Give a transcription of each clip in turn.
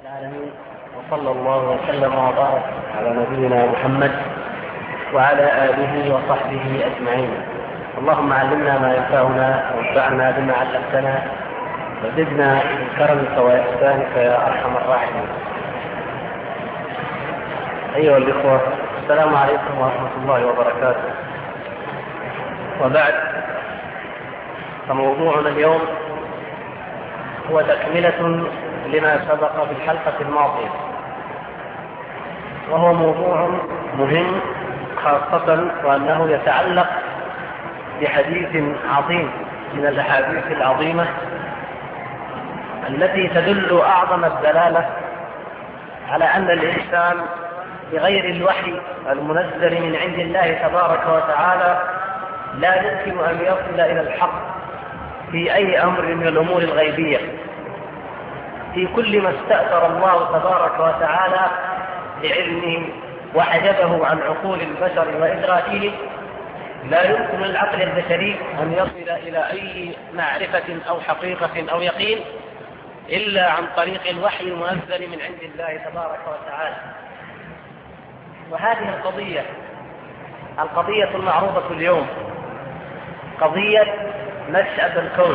العالمين، وصلى الله وسلم وبارك على نبينا محمد وعلى آله وصحبه أجمعين. اللهم علمنا ما ينفعنا وانفعنا بما علمتنا وزدنا من كرمك وإحسانك يا أرحم الراحمين. أيها الإخوة، السلام عليكم ورحمة الله وبركاته. وبعد، فموضوعنا اليوم هو تكملة لما سبق في الحلقة الماضية، وهو موضوع مهم خاصة وأنه يتعلق بحديث عظيم من الأحاديث العظيمة التي تدل أعظم الدلالة على أن الإنسان بغير الوحي المنزل من عند الله تبارك وتعالى لا يمكن أن يصل إلى الحق في أي أمر من الأمور الغيبية، في كل ما استأثر الله تبارك وتعالى بعلمه وحجبه عن عقول البشر وإدراكه. لا يمكن للعقل البشري أن يصل إلى أي معرفة أو حقيقة أو يقين إلا عن طريق الوحي المنزل من عند الله تبارك وتعالى. وهذه القضية المعروضة اليوم قضية نشأة الكون،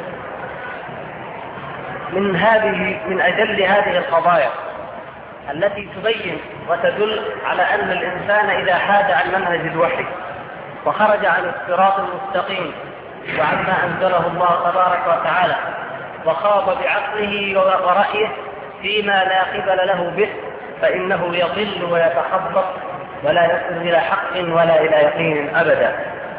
من أجل هذه القضايا التي تبين وتدل على أن الإنسان إذا حاد عن منهج الوحي وخرج عن الصراط المستقيم وعما أنزله الله تبارك وتعالى وخاض بعقله ورأيه فيما لا قبل له به، فإنه يضل ويتخبط ولا يصل إلى حق ولا إلى يقين أبدا.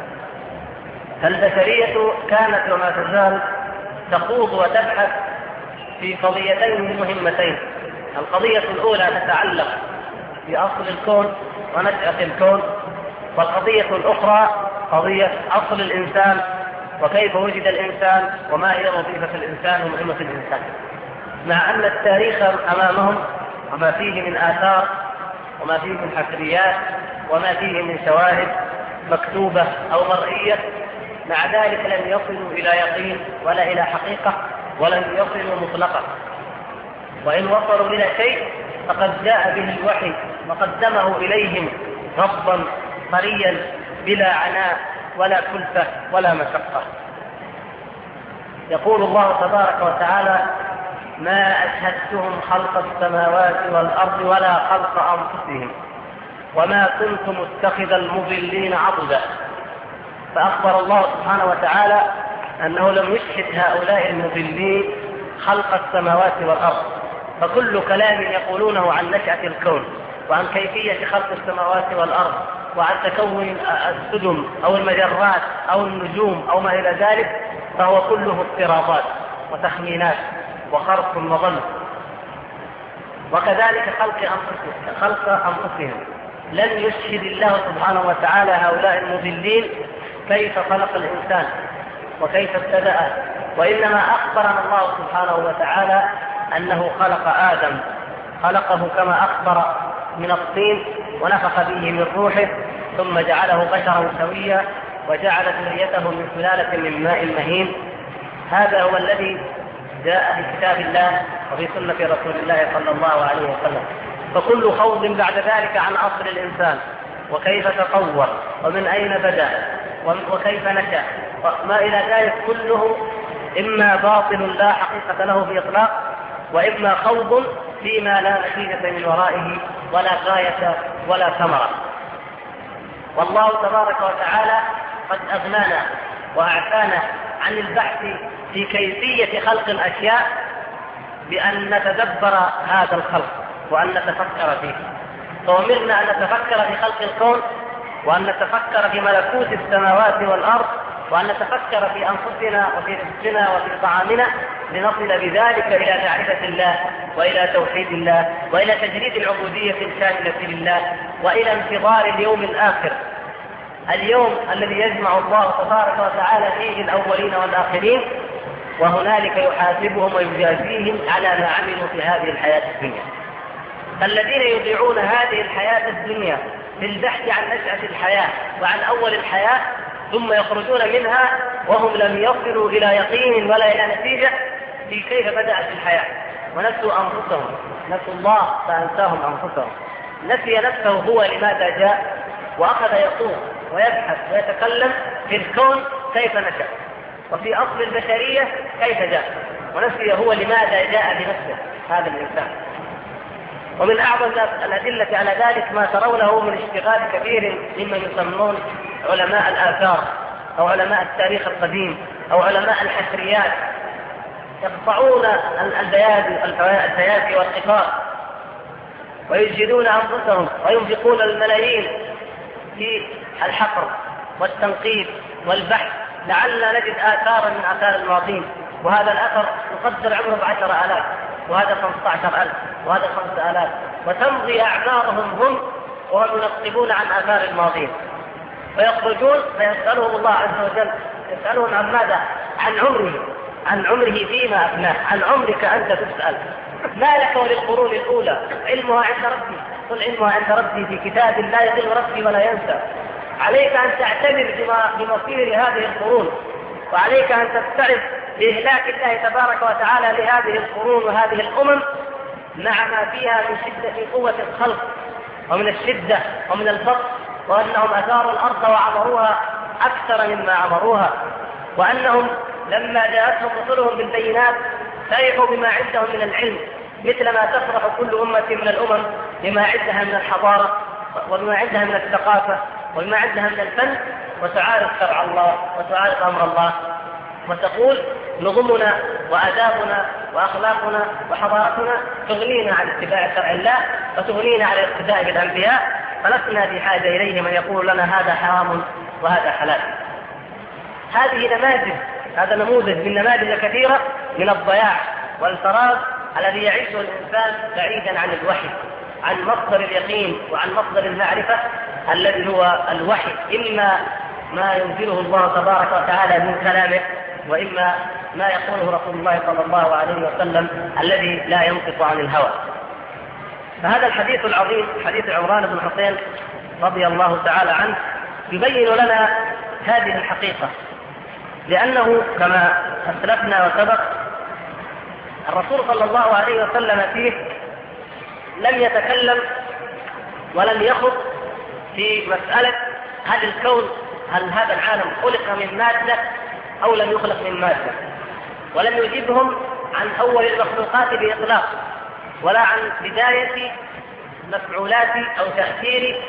فالبشرية كانت وما تزال تخوض وتبحث في قضيتين مهمتين. القضية الأولى تتعلق بأصل الكون ونشأة الكون، والقضية الأخرى قضية أصل الإنسان وكيف وجد الإنسان وما هي وظيفة الإنسان ومهمة الإنسان، مع أن التاريخ أمامهم وما فيه من آثار وما فيه من حفريات وما فيه من شواهد مكتوبة أو مرئية، مع ذلك لم يصلوا إلى يقين ولا إلى حقيقة ولم يصلوا مطلقا. وإن وصلوا إلى شيء فقد جاء به الوحي وقدمه إليهم غضا طريا بلا عناء ولا كلفة ولا مشقة. يقول الله تبارك وتعالى: ما أشهدتهم خلق السماوات والأرض ولا خلق أنفسهم وما كنت متخذ المضلين عضدا. فأخبر الله سبحانه وتعالى أنه لم يشهد هؤلاء المضلين خلق السماوات والأرض، فكل كلام يقولونه عن نشأة الكون وعن كيفية خلق السماوات والأرض وعن تكون السدم أو المجرات أو النجوم أو ما إلى ذلك فهو كله افتراضات وتخمينات وخرق وظن. وكذلك خلق أنفسهم لن يشهد الله سبحانه وتعالى هؤلاء المضلين كيف خلق الإنسان وكيف ابتدأ، وإنما أخبرنا الله سبحانه وتعالى أنه خلق آدم، خلقه كما أخبر من الطين ونفخ به من روحه ثم جعله بشرا سويا وجعل ذريته من سلالة من ماء مهين. هذا هو الذي جاء في كتاب الله وفي سنة رسول الله صلى الله عليه وسلم. فكل خوض بعد ذلك عن أصل الإنسان وكيف تطور ومن أين بدأ وكيف نشأ وما إلى ذلك كله إما باطل لا حقيقة له بإطلاق، وإما خوض فيما لا نتيجة من ورائه ولا غاية ولا ثمرة. والله تبارك وتعالى قد أغنانا وأعفانا عن البحث في كيفية خلق الأشياء بأن نتدبر هذا الخلق وأن نتفكر فيه. فأمرنا أن نتفكر في خلق الكون وأن نتفكر في ملكوت السماوات والأرض وأن نتفكر في أنفسنا وفي رزقنا وفي طعامنا لنصل بذلك إلى معرفة الله وإلى توحيد الله وإلى تجريد العبودية الكاملة لله وإلى انتظار اليوم الآخر، اليوم الذي يجمع الله تبارك وتعالى فيه الأولين والآخرين، وهنالك يحاسبهم ويجازيهم على ما عملوا في هذه الحياة الدنيا. الذين يضيعون هذه الحياة الدنيا في البحث عن نشأة الحياة وعن أول الحياة ثم يخرجون منها وهم لم يصلوا إلى يقين ولا إلى نتيجة في كيف بدأت الحياة ونسوا أنفسهم، نسوا الله فأنساهم أنفسهم. نسي نفسه هو لماذا جاء، وأخذ يقوم ويبحث ويتكلم في الكون كيف نشأ، وفي أصل البشرية كيف جاء، ونسي هو لماذا جاء بنفسه هذا الإنسان. ومن أعظم الأدلة على ذلك ما ترونه من اشتغال كثير ممن يسمون علماء الآثار أو علماء التاريخ القديم أو علماء الحفريات، يقطعون الفيافي والقفار ويجهدون أنفسهم وينفقون الملايين في الحفر والتنقيب والبحث لعلنا نجد آثارا من آثار الماضين، وهذا الأثر يقدر عمره ب10,000 وهذا 15,000 وهذا 5,000، وتمضي أعمارهم هم وهم ينقبون عن آثار الماضين، ويخرجون فيسألهم الله عز وجل، يسألهم عن ماذا؟ عن عمره فيما أفناه، عن عمرك أنت تسأل. ما لك وللقرون الأولى؟ علمها عند ربي، قل علمها عند ربي في كتاب لا يضل ربي ولا ينسى. عليك أن تعتبر بمصير هذه القرون، وعليك أن تستعد لإهلاك الله تبارك وتعالى لهذه القرون وهذه الأمم مع ما فيها من شدة قوة الخلق ومن الشدة ومن البطش، وأنهم أثاروا الأرض وعمروها أكثر مما عمروها، وأنهم لما جاءتهم رسلهم بالبينات فرحوا بما عندهم من العلم، مثل ما تفرح كل أمة من الأمم بما عندها من الحضارة وبما عندها من الثقافة وبما عندها من الفن، وتعارف شرع الله وتعارف أمر الله، وتقول نظمنا وآدابنا وأخلاقنا وحضارتنا تغنينا عن اتباع شرع الله وتغنينا عن الاقتداء بالأنبياء، فلسنا بحاجة إليه من يقول لنا هذا حرام وهذا حلال. هذه نماذج، هذا نموذج من نماذج كثيرة من الضياع والفراغ الذي يعيشه الإنسان بعيدا عن الوحي، عن مصدر اليقين وعن مصدر المعرفة الذي هو الوحي، إما ما ينزله الله تبارك وتعالى من كلامه، وإما ما يقوله رسول الله صلى الله عليه وسلم الذي لا ينطق عن الهوى. فهذا الحديث العظيم حديث عمران بن حسين رضي الله تعالى عنه يبين لنا هذه الحقيقة، لأنه كما أسلفنا وسبق الرسول صلى الله عليه وسلم فيه لم يتكلم ولم يخض في مسألة هل الكون، هل هذا العالم خلق من مادة أو لم يخلق من مادة، ولم يجيبهم عن أول المخلوقات بإطلاق، ولا عن بداية مفعولات أو تأثير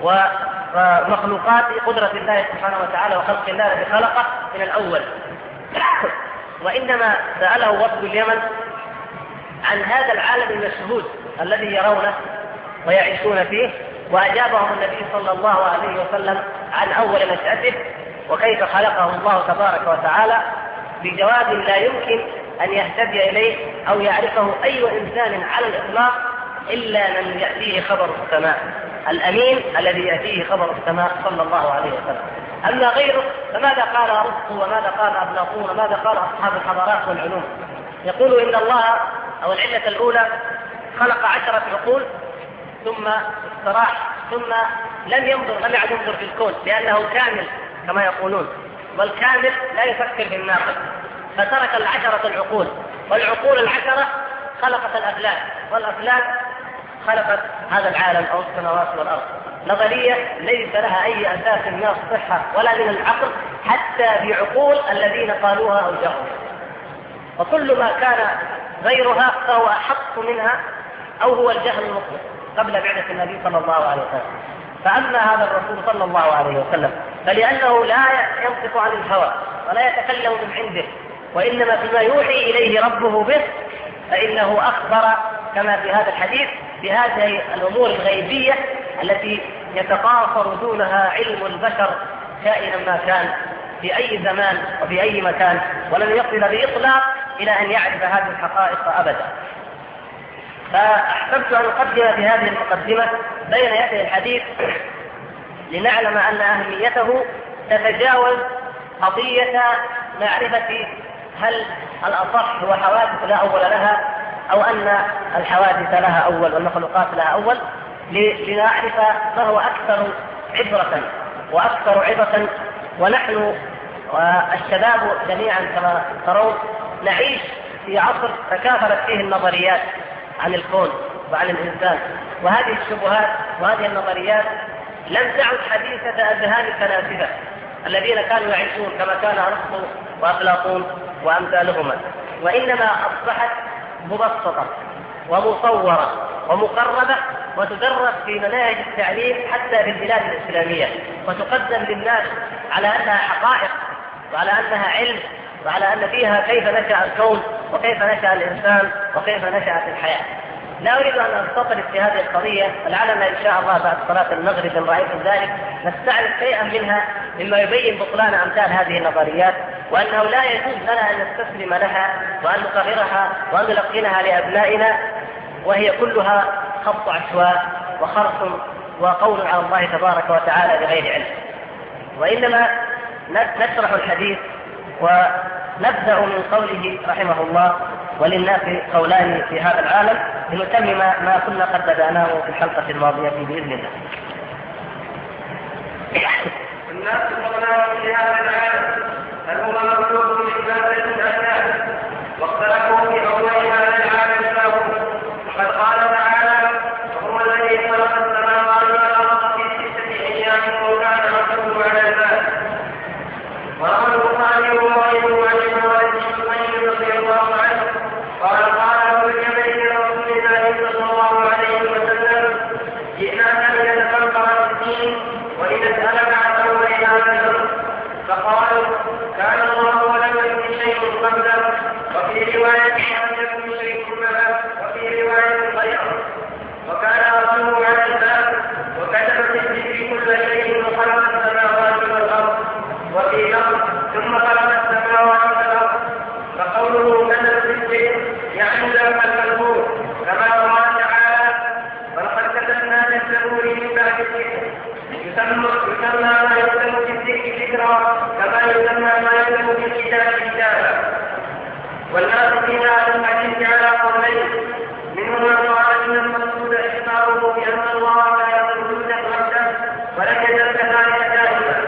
ومخلوقات قدرة الله سبحانه وتعالى وخلق الله الذي خلقه من الأول، وإنما سأله وفد اليمن عن هذا العالم المشهود الذي يرونه ويعيشون فيه، وأجابهم النبي صلى الله عليه وسلم عن أول نشأته وكيف خلقه الله تبارك وتعالى بجواب لا يمكن أن يهتدي إليه أو يعرفه أي إنسان على الإطلاق إلا من يأتيه خبر السماء، الأمين الذي يأتيه خبر السماء صلى الله عليه وسلم. أما غيره فماذا قال أرسطو وماذا قال أفلاطون وماذا قال أصحاب الحضارات والعلوم؟ يقول إن الله أو العلة الأولى خلق 10 عقول ثم استراح، ثم لم يعد ينظر في الكون لأنه كامل كما يقولون، والكامل لا يفكر في الناقص، فترك 10 العقول، والعقول 10 خلقت الأفلاك، والأفلاك خلقت هذا العالم أو السماوات والأرض. نظرية ليس لها أي أساس من الصحة ولا من العقل حتى بعقول الذين قالوها أو جاءوا، وكل ما كان غيرها فهو أحق منها أو هو الجهل المطلق قبل بعثة النبي صلى الله عليه وسلم. فأما هذا الرسول صلى الله عليه وسلم فلأنه لا ينطق عن الهوى ولا يتكلم من عنده، وإنما فيما يوحي إليه ربه به، فإنه أخبر كما في هذا الحديث بهذه الأمور الغيبية التي يتقاصر دونها علم البشر كائنا ما كان في أي زمان وفي أي مكان، ولم يصل بإطلاق إلى أن يعرف هذه الحقائق أبدا. فأحببت أن أقدم في هذه المقدمة بين يدي الحديث لنعلم أن أهميته تتجاوز قضية معرفة هل الأصح هو حوادث لا أول لها أو أن الحوادث لها أول والمخلوقات لها أول، لنعرف ما هو أكثر عبرة وأكثر عظة. ونحن والشباب جميعا كما ترون نعيش في عصر تكاثرت فيه النظريات عن الكون وعن الإنسان، وهذه الشبهات وهذه النظريات لم تعد حديثة أذهان الفلاسفة الذين كانوا يعيشون كما كان أرسطو وأفلاطون وأمثالهما، وإنما أصبحت مبسطة ومصورة ومقربة وتدرس في مناهج التعليم حتى في البلاد الإسلامية، وتقدم للناس على أنها حقائق وعلى أنها علم وعلى أن فيها كيف نشأ الكون وكيف نشأ الإنسان وكيف نشأت الحياة. لا أريد أن أستطرد في هذه القضية، لعلنا إن شاء الله بعد صلاة المغرب إن رأيتم ذلك نستعرض شيئا منها مما يبين بطلان أمثال هذه النظريات، وأنه لا يجوز لنا أن نستسلم لها وأن نقررها وأن نلقنها لأبنائنا وهي كلها خط عشواء وخرص وقول على الله تبارك وتعالى بغير علم. وإنما نشرح الحديث ونبدأ من قوله رحمه الله: وللناس قولان في هذا العالم، لنتمم ما كنا قد بدأناه في الحلقة الماضية بإذن الله. الناس قولان في هذا العالم، هل هو مخلوق من باب الأساس، واختلفوا في أول هذا العالم له. وقد قال تعالى: وهو الذي خلق السماوات والأرض في 6 أيام وكان عرشه على الماء. وروى البخاري وغيره عن الحسين رضي الله عنه قال: قال ابو الجبل لرسول الله صلى الله عليه وسلم: جئناك لنتفكر في الدين ولنسألك عن أول هذا الأمر. فقالوا: كان الله ولم يكن شيء قبله، وفي رواية لم يكن شيء معه، وفي رواية غيره، وكان رسوله على الباب، وكتب في كل شيء وخلق السماوات والأرض، وفي لفظ: ثم خلق السماوات والأرض. فقوله كتب في الشيء يعني لوح المحفوظ، كما قال تعالى: ولقد كتبنا في الزبور من بعد الذكر يسمى ما يكتب في الذكر ذكرا، كما يسمى ما يكتب في الكتاب كتابا. والناس في هذا الحديث على قولين، منهم من قال ان المقصود اخباره بان الله لا يقول وحده ولم يزل كذلك دائما،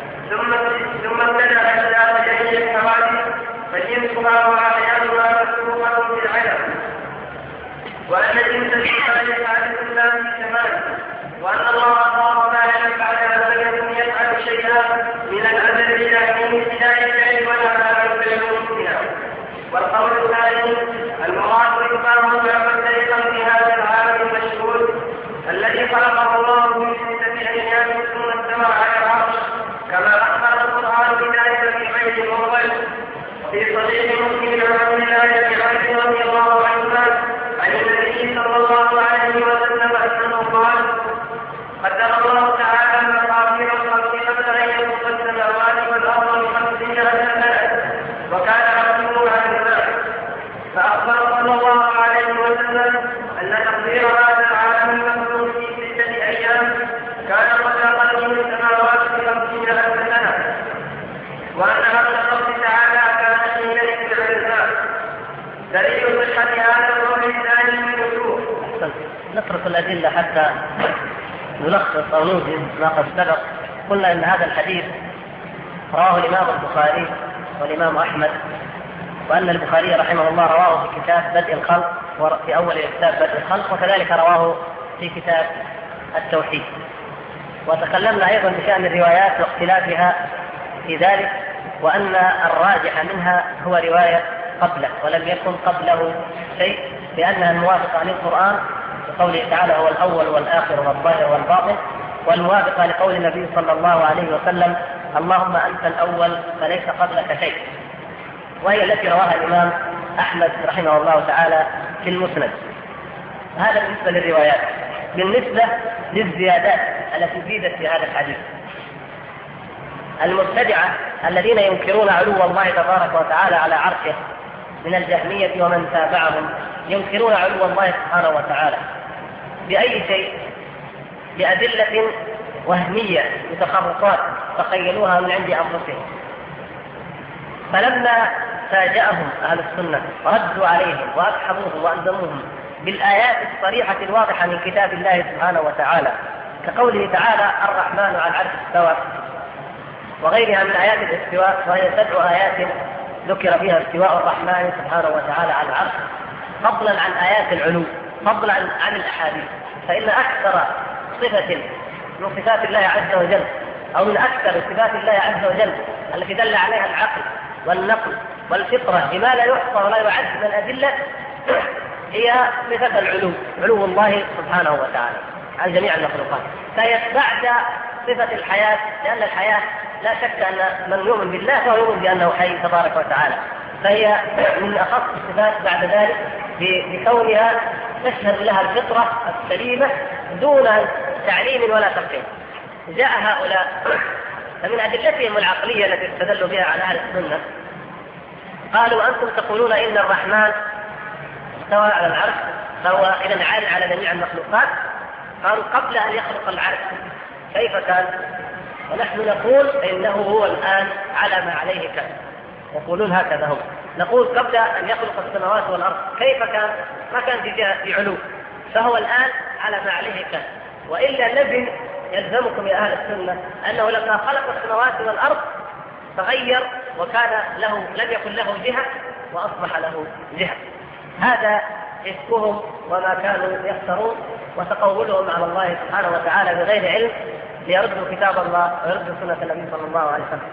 ثم ابتدع الى جميع الحوادث فجنسها واحيانها مسبوقه بالعلم، وان جنس الانسان حادث لا في زمانه، وان الله صار فاعلا بعد ان لم يفعل شيئا من الازل الى حين ابتداء العلم ولا يفعل. والقول الثاني: المراد إخباره بعمل في هذا العالم المشهود الذي خلقه الله من 6 أيام ثم استوى على العرش، كما أخبر القرآن بذلك في غير موضع. في صحيح مسلم عن عبد الله بن عمرو رضي الله عنهما عن النبي صلى الله عليه وسلم أنه قال: قدر الله تعالى مقادير الخلق قبل أن يخلق السماوات والأرض ب50,000 سنة، وكان رسوله على الماء. فأخبر صلى الله عليه وسلم أن تقدير هذا العالم المخلوق في 6 أيام كان قبل خلق السماوات ب50,000 سنة، وأن أمر الرب تعالى كان حينئذ على الماء. دليل صحة هذا القول الثاني من وجوه. نترك الأدلة حتى نلخص أو نوجز ما قد سبق. قلنا إن هذا الحديث رواه الإمام البخاري والإمام أحمد، وأن البخاري رحمه الله رواه في كتاب بدء الخلق، في أول كتاب بدء الخلق، وكذلك رواه في كتاب التوحيد. وتكلمنا أيضا بشأن الروايات واختلافها في ذلك، وأن الراجح منها هو رواية قبله ولم يكن قبله شيء، لأنها الموافقة للقرآن بقوله تعالى: هو الأول والآخر والظاهر والباطن، والموافقة لقول النبي صلى الله عليه وسلم: اللهم أنت الأول فليس قبلك شيء، وهي التي رواها الإمام أحمد رحمه الله تعالى في المسند. هذا بالنسبة للروايات. بالنسبة للزيادات التي زيدت في هذا الحديث، المبتدعة الذين ينكرون علو الله تبارك وتعالى على عرشه من الجهمية ومن تابعهم ينكرون علو الله سبحانه وتعالى بأي شيء؟ بأدلة وهمية بتخرصات تخيلوها من عند أنفسهم. فلما فاجأهم أهل السنة ردوا عليهم وأسحبوهم وألزموهم بالآيات الصريحة الواضحة من كتاب الله سبحانه وتعالى، كقوله تعالى: الرحمن على العرش استوى، وغيرها من آيات الاستواء، وهي 7 آيات ذكر فيها استواء الرحمن سبحانه وتعالى على العرش، فضلا عن آيات العلو، فضلا عن الأحاديث. فإن أكثر صفة من صفات الله عز وجل أو من أكثر صفات الله عز وجل التي دل عليها العقل والنقل والفطرة بما لا يحصى ولا يعد من الأدلة هي صفة العلو، علو الله سبحانه وتعالى عن جميع المخلوقات. فيتبعد صفة الحياة، لأن الحياة لا شك أن من يؤمن بالله فهو يؤمن بأنه حي تبارك وتعالى، فهي من أخص الصفات بعد ذلك بكونها تشهد لها الفطرة السليمة دون تعليم ولا تقييم. جاء هؤلاء فمن أدلتهم العقلية التي استدلوا بها على أهل السنة قالوا أنتم تقولون إن الرحمن استوى على العرش فهو إذا عال على جميع المخلوقات. قالوا قبل أن يخلق العرش كيف كان؟ ونحن نقول إنه هو الآن على ما عليه كان. يقولون هكذا هم. نقول قبل أن يخلق السماوات والأرض كيف كان؟ ما كان في علو، فهو الآن على ما عليه كان. وإلا لازم يلزمكم يا أهل السنة أنه لما خلق السماوات والأرض تغير وكان له لم يكن له جهة وأصبح له جهة. هذا إفكهم وما كانوا يفترون وتقولهم على الله سبحانه وتعالى بغير علم ليردوا كتاب الله ويردوا سنة النبي صلى الله عليه وسلم.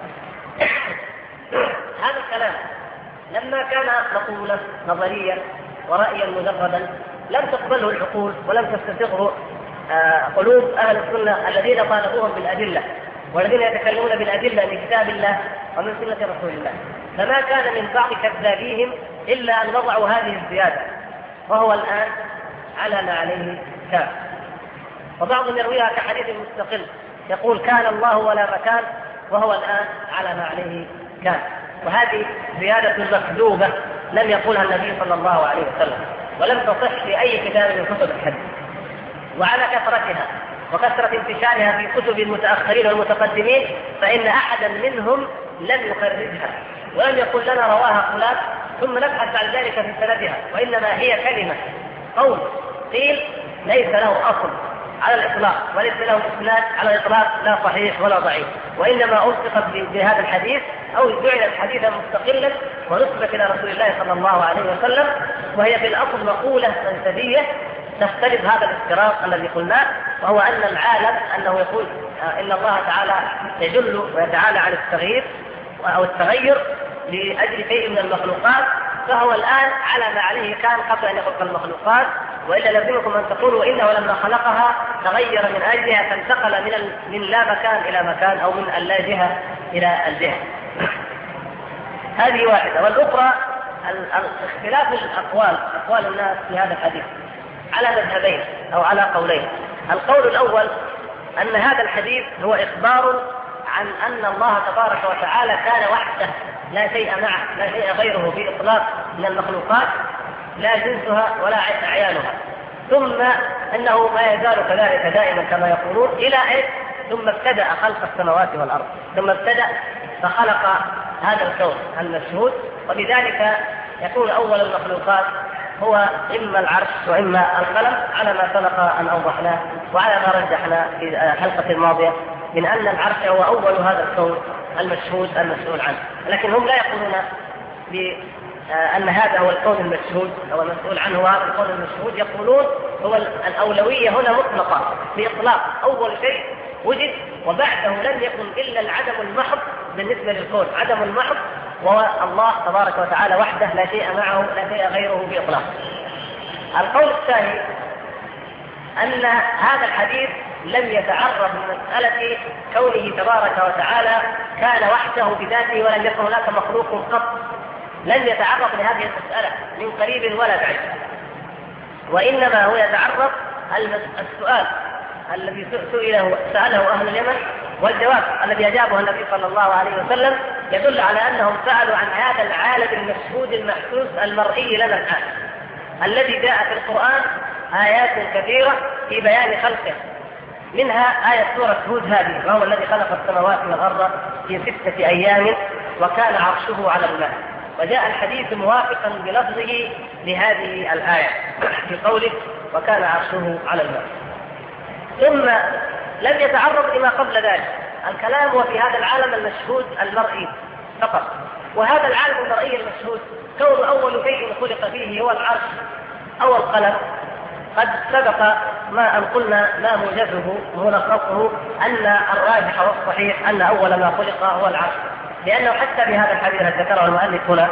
هذا الكلام لما كان مقولا نظريا ورأيا مجردا لم تقبله العقول ولم تستسغه قلوب أهل السنة الذين طالبوهم بالأدلة والذين يتكلمون بالأدلة من كتاب الله ومن سنة رسول الله. فما كان من بعض كذابيهم إلا أن وضعوا هذه الزيادة وهو الآن على ما عليه كان. وبعضهم يرويها كحديث مستقل يقول كان الله ولا مكان وهو الآن على ما عليه كان. وهذه زيادة مكذوبة لم يقولها النبي صلى الله عليه وسلم ولم تصح في أي كتاب من كتب الحديث. وعلى كثرتها وكثرة انتشارها في كتب المتأخرين والمتقدمين فإن أحدا منهم لم يخرجها ولم يقل لنا رواها فلان ثم نبحث بعد ذلك في سندها، وإنما هي كلمة قول قيل ليس له أصل على الإطلاق وليس له إسناد على الإطلاق لا صحيح ولا ضعيف، وإنما ألصقت بهذا الحديث أو جعلت حديثا مستقلا ونسبت إلى رسول الله صلى الله عليه وسلم، وهي في الأصل مقولة منسبية تختلف هذا الافتراق الذي قلناه، وهو أن العالم أنه يقول إن الله تعالى يجل ويتعالى عن التغيير أو التغير لأجل شيء من المخلوقات، فهو الآن على ما عليه كان قبل أن يخلق المخلوقات. وإلا لازمكم أن تقولوا إنه لما خلقها تغير من أجلها فانتقل من لا مكان إلى مكان أو من اللا جهة إلى الجهة. هذه واحدة. والأخرى اختلاف الأقوال، أقوال الناس في هذا الحديث على مذهبين أو على قولين. القول الأول أن هذا الحديث هو إخبار عن أن الله تبارك وتعالى كان وحده لا شيء معه لا شيء غيره بإطلاق من المخلوقات لا جنسها ولا أعيانها، ثم أنه ما يزال كذلك دائما كما يقولون إلى إيه ثم ابتدأ خلق السماوات والأرض، ثم ابتدأ فخلق هذا الكون المشهود. وبذلك يكون أول المخلوقات هو إما العرش وإما القلم على ما سبق أن أوضحناه وعلى ما رجحنا في الحلقة الماضية من أن العرش هو أول هذا الكون المشهود المسؤول عنه. لكن هم لا يقولون بأن هذا هو الكون المشهود أو المسؤول عنه هذا الكون المشهود، يقولون هو الأولوية هنا مطلقة بإطلاق، أول شيء وجد وبعده لم يكن إلا العدم المحض بالنسبة للكون، عدم المحض وهو الله تبارك وتعالى وحده لا شيء معه لا شيء غيره بإطلاق. القول الثاني أن هذا الحديث لم يتعرض لمسألة كونه تبارك وتعالى كان وحده بذاته ولم يكن هناك مخلوق قط، لم يتعرض لهذه المسألة من قريب ولا بعيد، وإنما هو يتعرض السؤال الذي سأله أهل اليمن والجواب الذي أجابه النبي صلى الله عليه وسلم يدل على أنهم سألوا عن هذا العالم المشهود المحسوس المرئي لنا الآن الذي جاء في القرآن آيات كثيرة في بيان خلقه، منها آية سورة هود هذه وهو الذي خلق السماوات والأرض في 6 أيام وكان عرشه على الماء، وجاء الحديث موافقا بلفظه لهذه الآية في قوله وكان عرشه على الماء. ثم لم يتعرض لما قبل ذلك، الكلام هو في هذا العالم المشهود المرئي فقط، وهذا العالم المرئي المشهود كون أول شيء خلق فيه هو العرش أو القلم، قد سبق ما أن قلنا ما موجزه ملخصه أن الراجح والصحيح أن أول ما خلق هو العرش، لأنه حتى بهذا الحديث الذي ذكره المؤلف هنا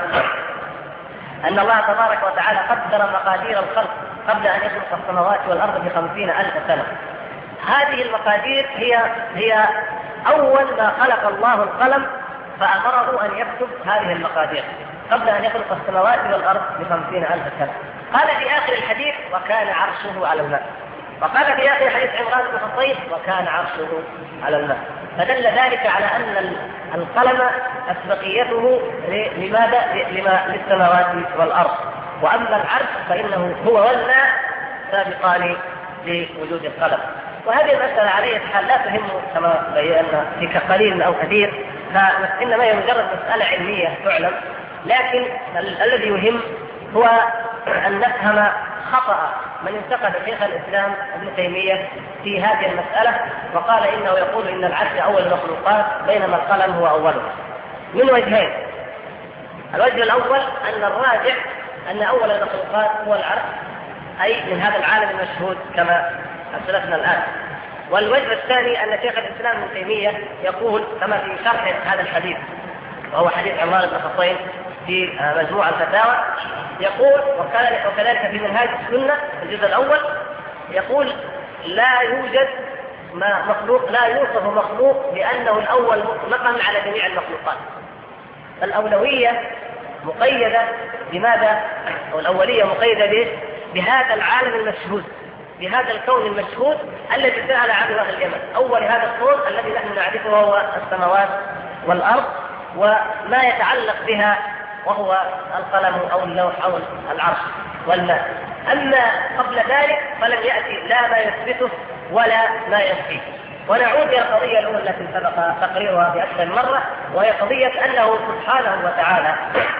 أن الله تبارك وتعالى قدر مقادير الخلق قبل أن يخلق السماوات والأرض ب50,000 سنة. هذه المقادير هي أول ما خلق الله القلم فأمره أن يكتب هذه المقادير قبل أن يخلق السماوات والأرض ب50,000 سنة. قال في آخر الحديث وكان عرشه على الماء، وقال في آخر حديث عمران بن حصين وكان عرشه على الماء، فدل ذلك على أن القلم أسبقيته لماذا؟ للسماوات والأرض، وأما العرش فإنه هو والماء سابقان لوجود القلم. وهذه المسألة عليه الحال لا تهم كما بينا في قليل أو كثير، فإنما هي مجرد مسألة علمية تعلم، لكن الذي يهم هو أن نفهم خطأ من انتقد شيخ الإسلام ابن تيمية في هذه المسألة وقال إنه يقول إن العرش أول المخلوقات بينما القلم هو أوله، من وجهين. الوجه الأول أن الراجح أن أول المخلوقات هو العرش، أي من هذا العالم المشهود كما أسلفنا الآن. والوجه الثاني أن شيخ الإسلام ابن تيمية يقول كما في شرح هذا الحديث وهو حديث عمران بن حصين في مجموع الفتاوى، يقول وكذلك في منهاج السنة الجزء الأول يقول لا يوجد مخلوق لا يوصف مخلوق بأنه الأول مطلقا على جميع المخلوقات. الأولوية مقيدة بماذا؟ أو الأولية مقيدة بهذا العالم المشهود، بهذا الكون المشهود الذي سأل عنه أهل اليمن. أول هذا الكون الذي نحن نعرفه هو السماوات والأرض وما يتعلق بها وهو القلم أو اللوح أو العرش والماء. أما قبل ذلك فلم يأتي لا ما يثبته ولا ما ينفيه. ونعود إلى القضية الأولى التي سبق تقريرها بأكثر مرة، وهي قضية أنه سبحانه وتعالى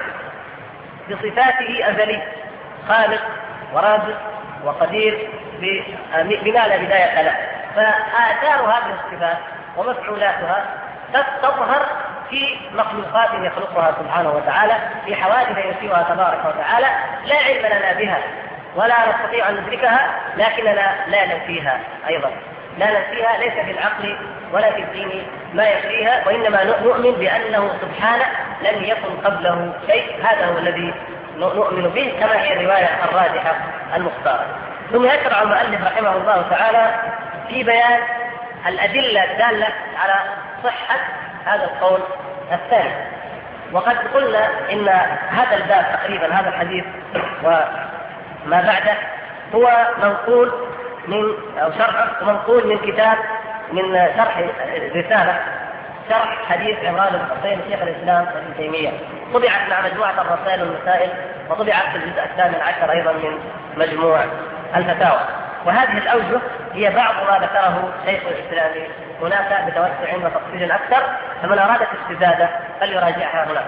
بصفاته أزلي خالق ورازق وقدير بما لا بداية له، فآثار هذه الصفات ومفعولاتها تظهر في مخلوقات يخلقها سبحانه وتعالى، في حوادث يشيئها تبارك وتعالى لا علم لنا بها ولا نستطيع أن ندركها، لكننا لا ننفيها أيضا، لا ننفيها ليس في العقل ولا في الدين ما يشفيها، وإنما نؤمن بأنه سبحانه لم يكن قبله شيء. هذا هو الذي نؤمن به كما هي الرواية الراجحة المختارة. ثم يشرع المؤلف رحمه الله تعالى في بيان الأدلة الدالة على صحة هذا القول الثاني. وقد قلنا إن هذا الباب تقريبا هذا الحديث وما بعده هو منقول من أو شرح منقول من كتاب من شرح رسالة شرح حديث عمران بن حصين شيخ الإسلام ابن تيمية، طبعت مع مجموعة الرسائل والمسائل وطبعت في الجزء 18 أيضا من مجموع الفتاوى. وهذه الأوجه هي بعض ما ذكره شيخ الإسلام هناك بتوسع وتفصيل أكثر، فمن أراد الاستزادة فليراجعها هناك.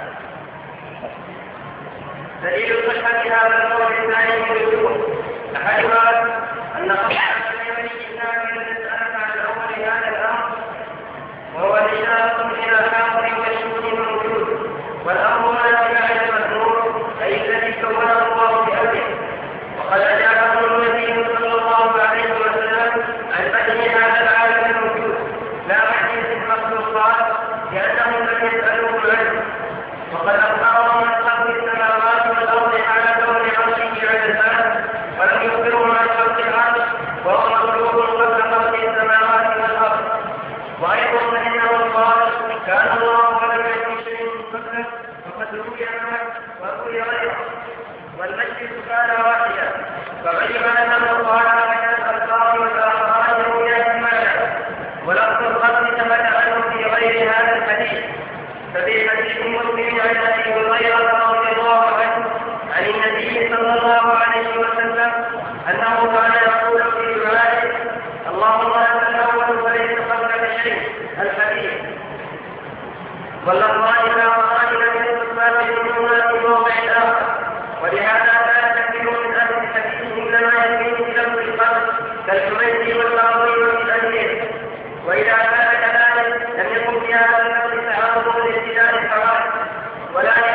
دليل صحة هذا القول الثاني وجوه. أحدها أن قطع اليمن الإسلام يسأل عن أول هذا الأمر، وهو إشارة إلى حاضر مشهود موجود، والأمر لا يعلم المذموم أي الذي كونه الله بأمره. وقد أجابه النبي صلى الله عليه وسلم عن بدء هذا العالم الموجود لا حديث المخلوقات لأنهم لم يسألوه عنه. وقد أخبرهم عن خلق السماوات والأرض على كون عرشه على الماء، ولم يخبرهم عن خلق العرش وهو مخلوق قبل خلق السماوات والأرض. وأيضا فإنه قال كان الله ولم يكن شيء قبله وقد روي عنه وروي غيره، والمجلس كان واحدا، فعلم أنه قال من الألفاظ والآخران رويات معه، ولفظ الخلق ثبت عنه في غير هذا الحديث. ففي حديث مسلم عن أبي هريرة رضي الله عنه عن النبي صلى الله عليه وسلم أنه كان يقول في دعائه اللهم أنت الأول فليس قبلك شيء الحديث. واللفظان الآخران لم يثبتا منهما في موضع آخر، ولهذا لا كثير من أهل الحديث إنما يميل إلى الخلق كالحميدي والبعضي والأنبياء. وإذا كان كذلك لم يكن في هذا الأمر تعارض لابتداء الحوادث ولا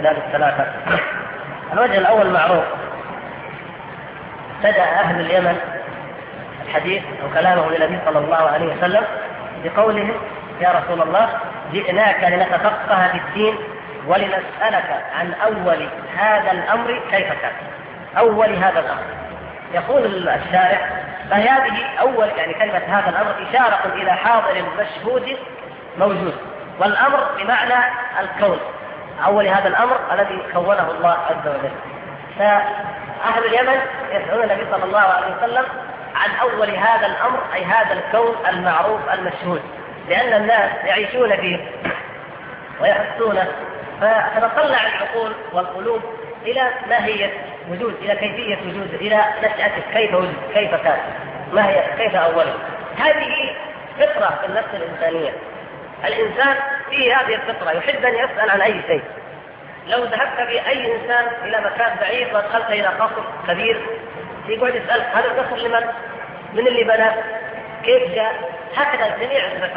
البلاد الثلاثة. الوجه الأول معروف، بدأ أهل اليمن الحديث أو كلامه للنبي صلى الله عليه وسلم بقولهم: يا رسول الله، جئناك لنتفقه في الدين ولنسألك عن أول هذا الأمر كيف كان. أول هذا الأمر، يقول الشارع: فهذه أول، يعني كلمة هذا الأمر إشارة إلى حاضر مشهود موجود، والأمر بمعنى الكون، أول هذا الأمر الذي كونه الله عز وجل. فأهل اليمن يسألون النبي صلى الله عليه وسلم عن أول هذا الأمر، أي هذا الكون المعروف المشهود، لأن الناس يعيشون فيه ويحسونه، فتتطلع العقول والقلوب إلى ماهية وجود، إلى كيفية وجود، إلى نشأته، كيف وجد، كيف كان، ما هي، كيف أوله. هذه فطرة في النفس الإنسانية. الإنسان فيه هذه الفطرة، يحب أن يسأل عن أي شيء. لو ذهبت بأي إنسان إلى مكان بعيد ودخلت إلى قصر كبير، يقعد يسألك: هذا القصر لمن؟ من اللي بنى؟ كيف جاء؟ هكذا الجميع الفطرة.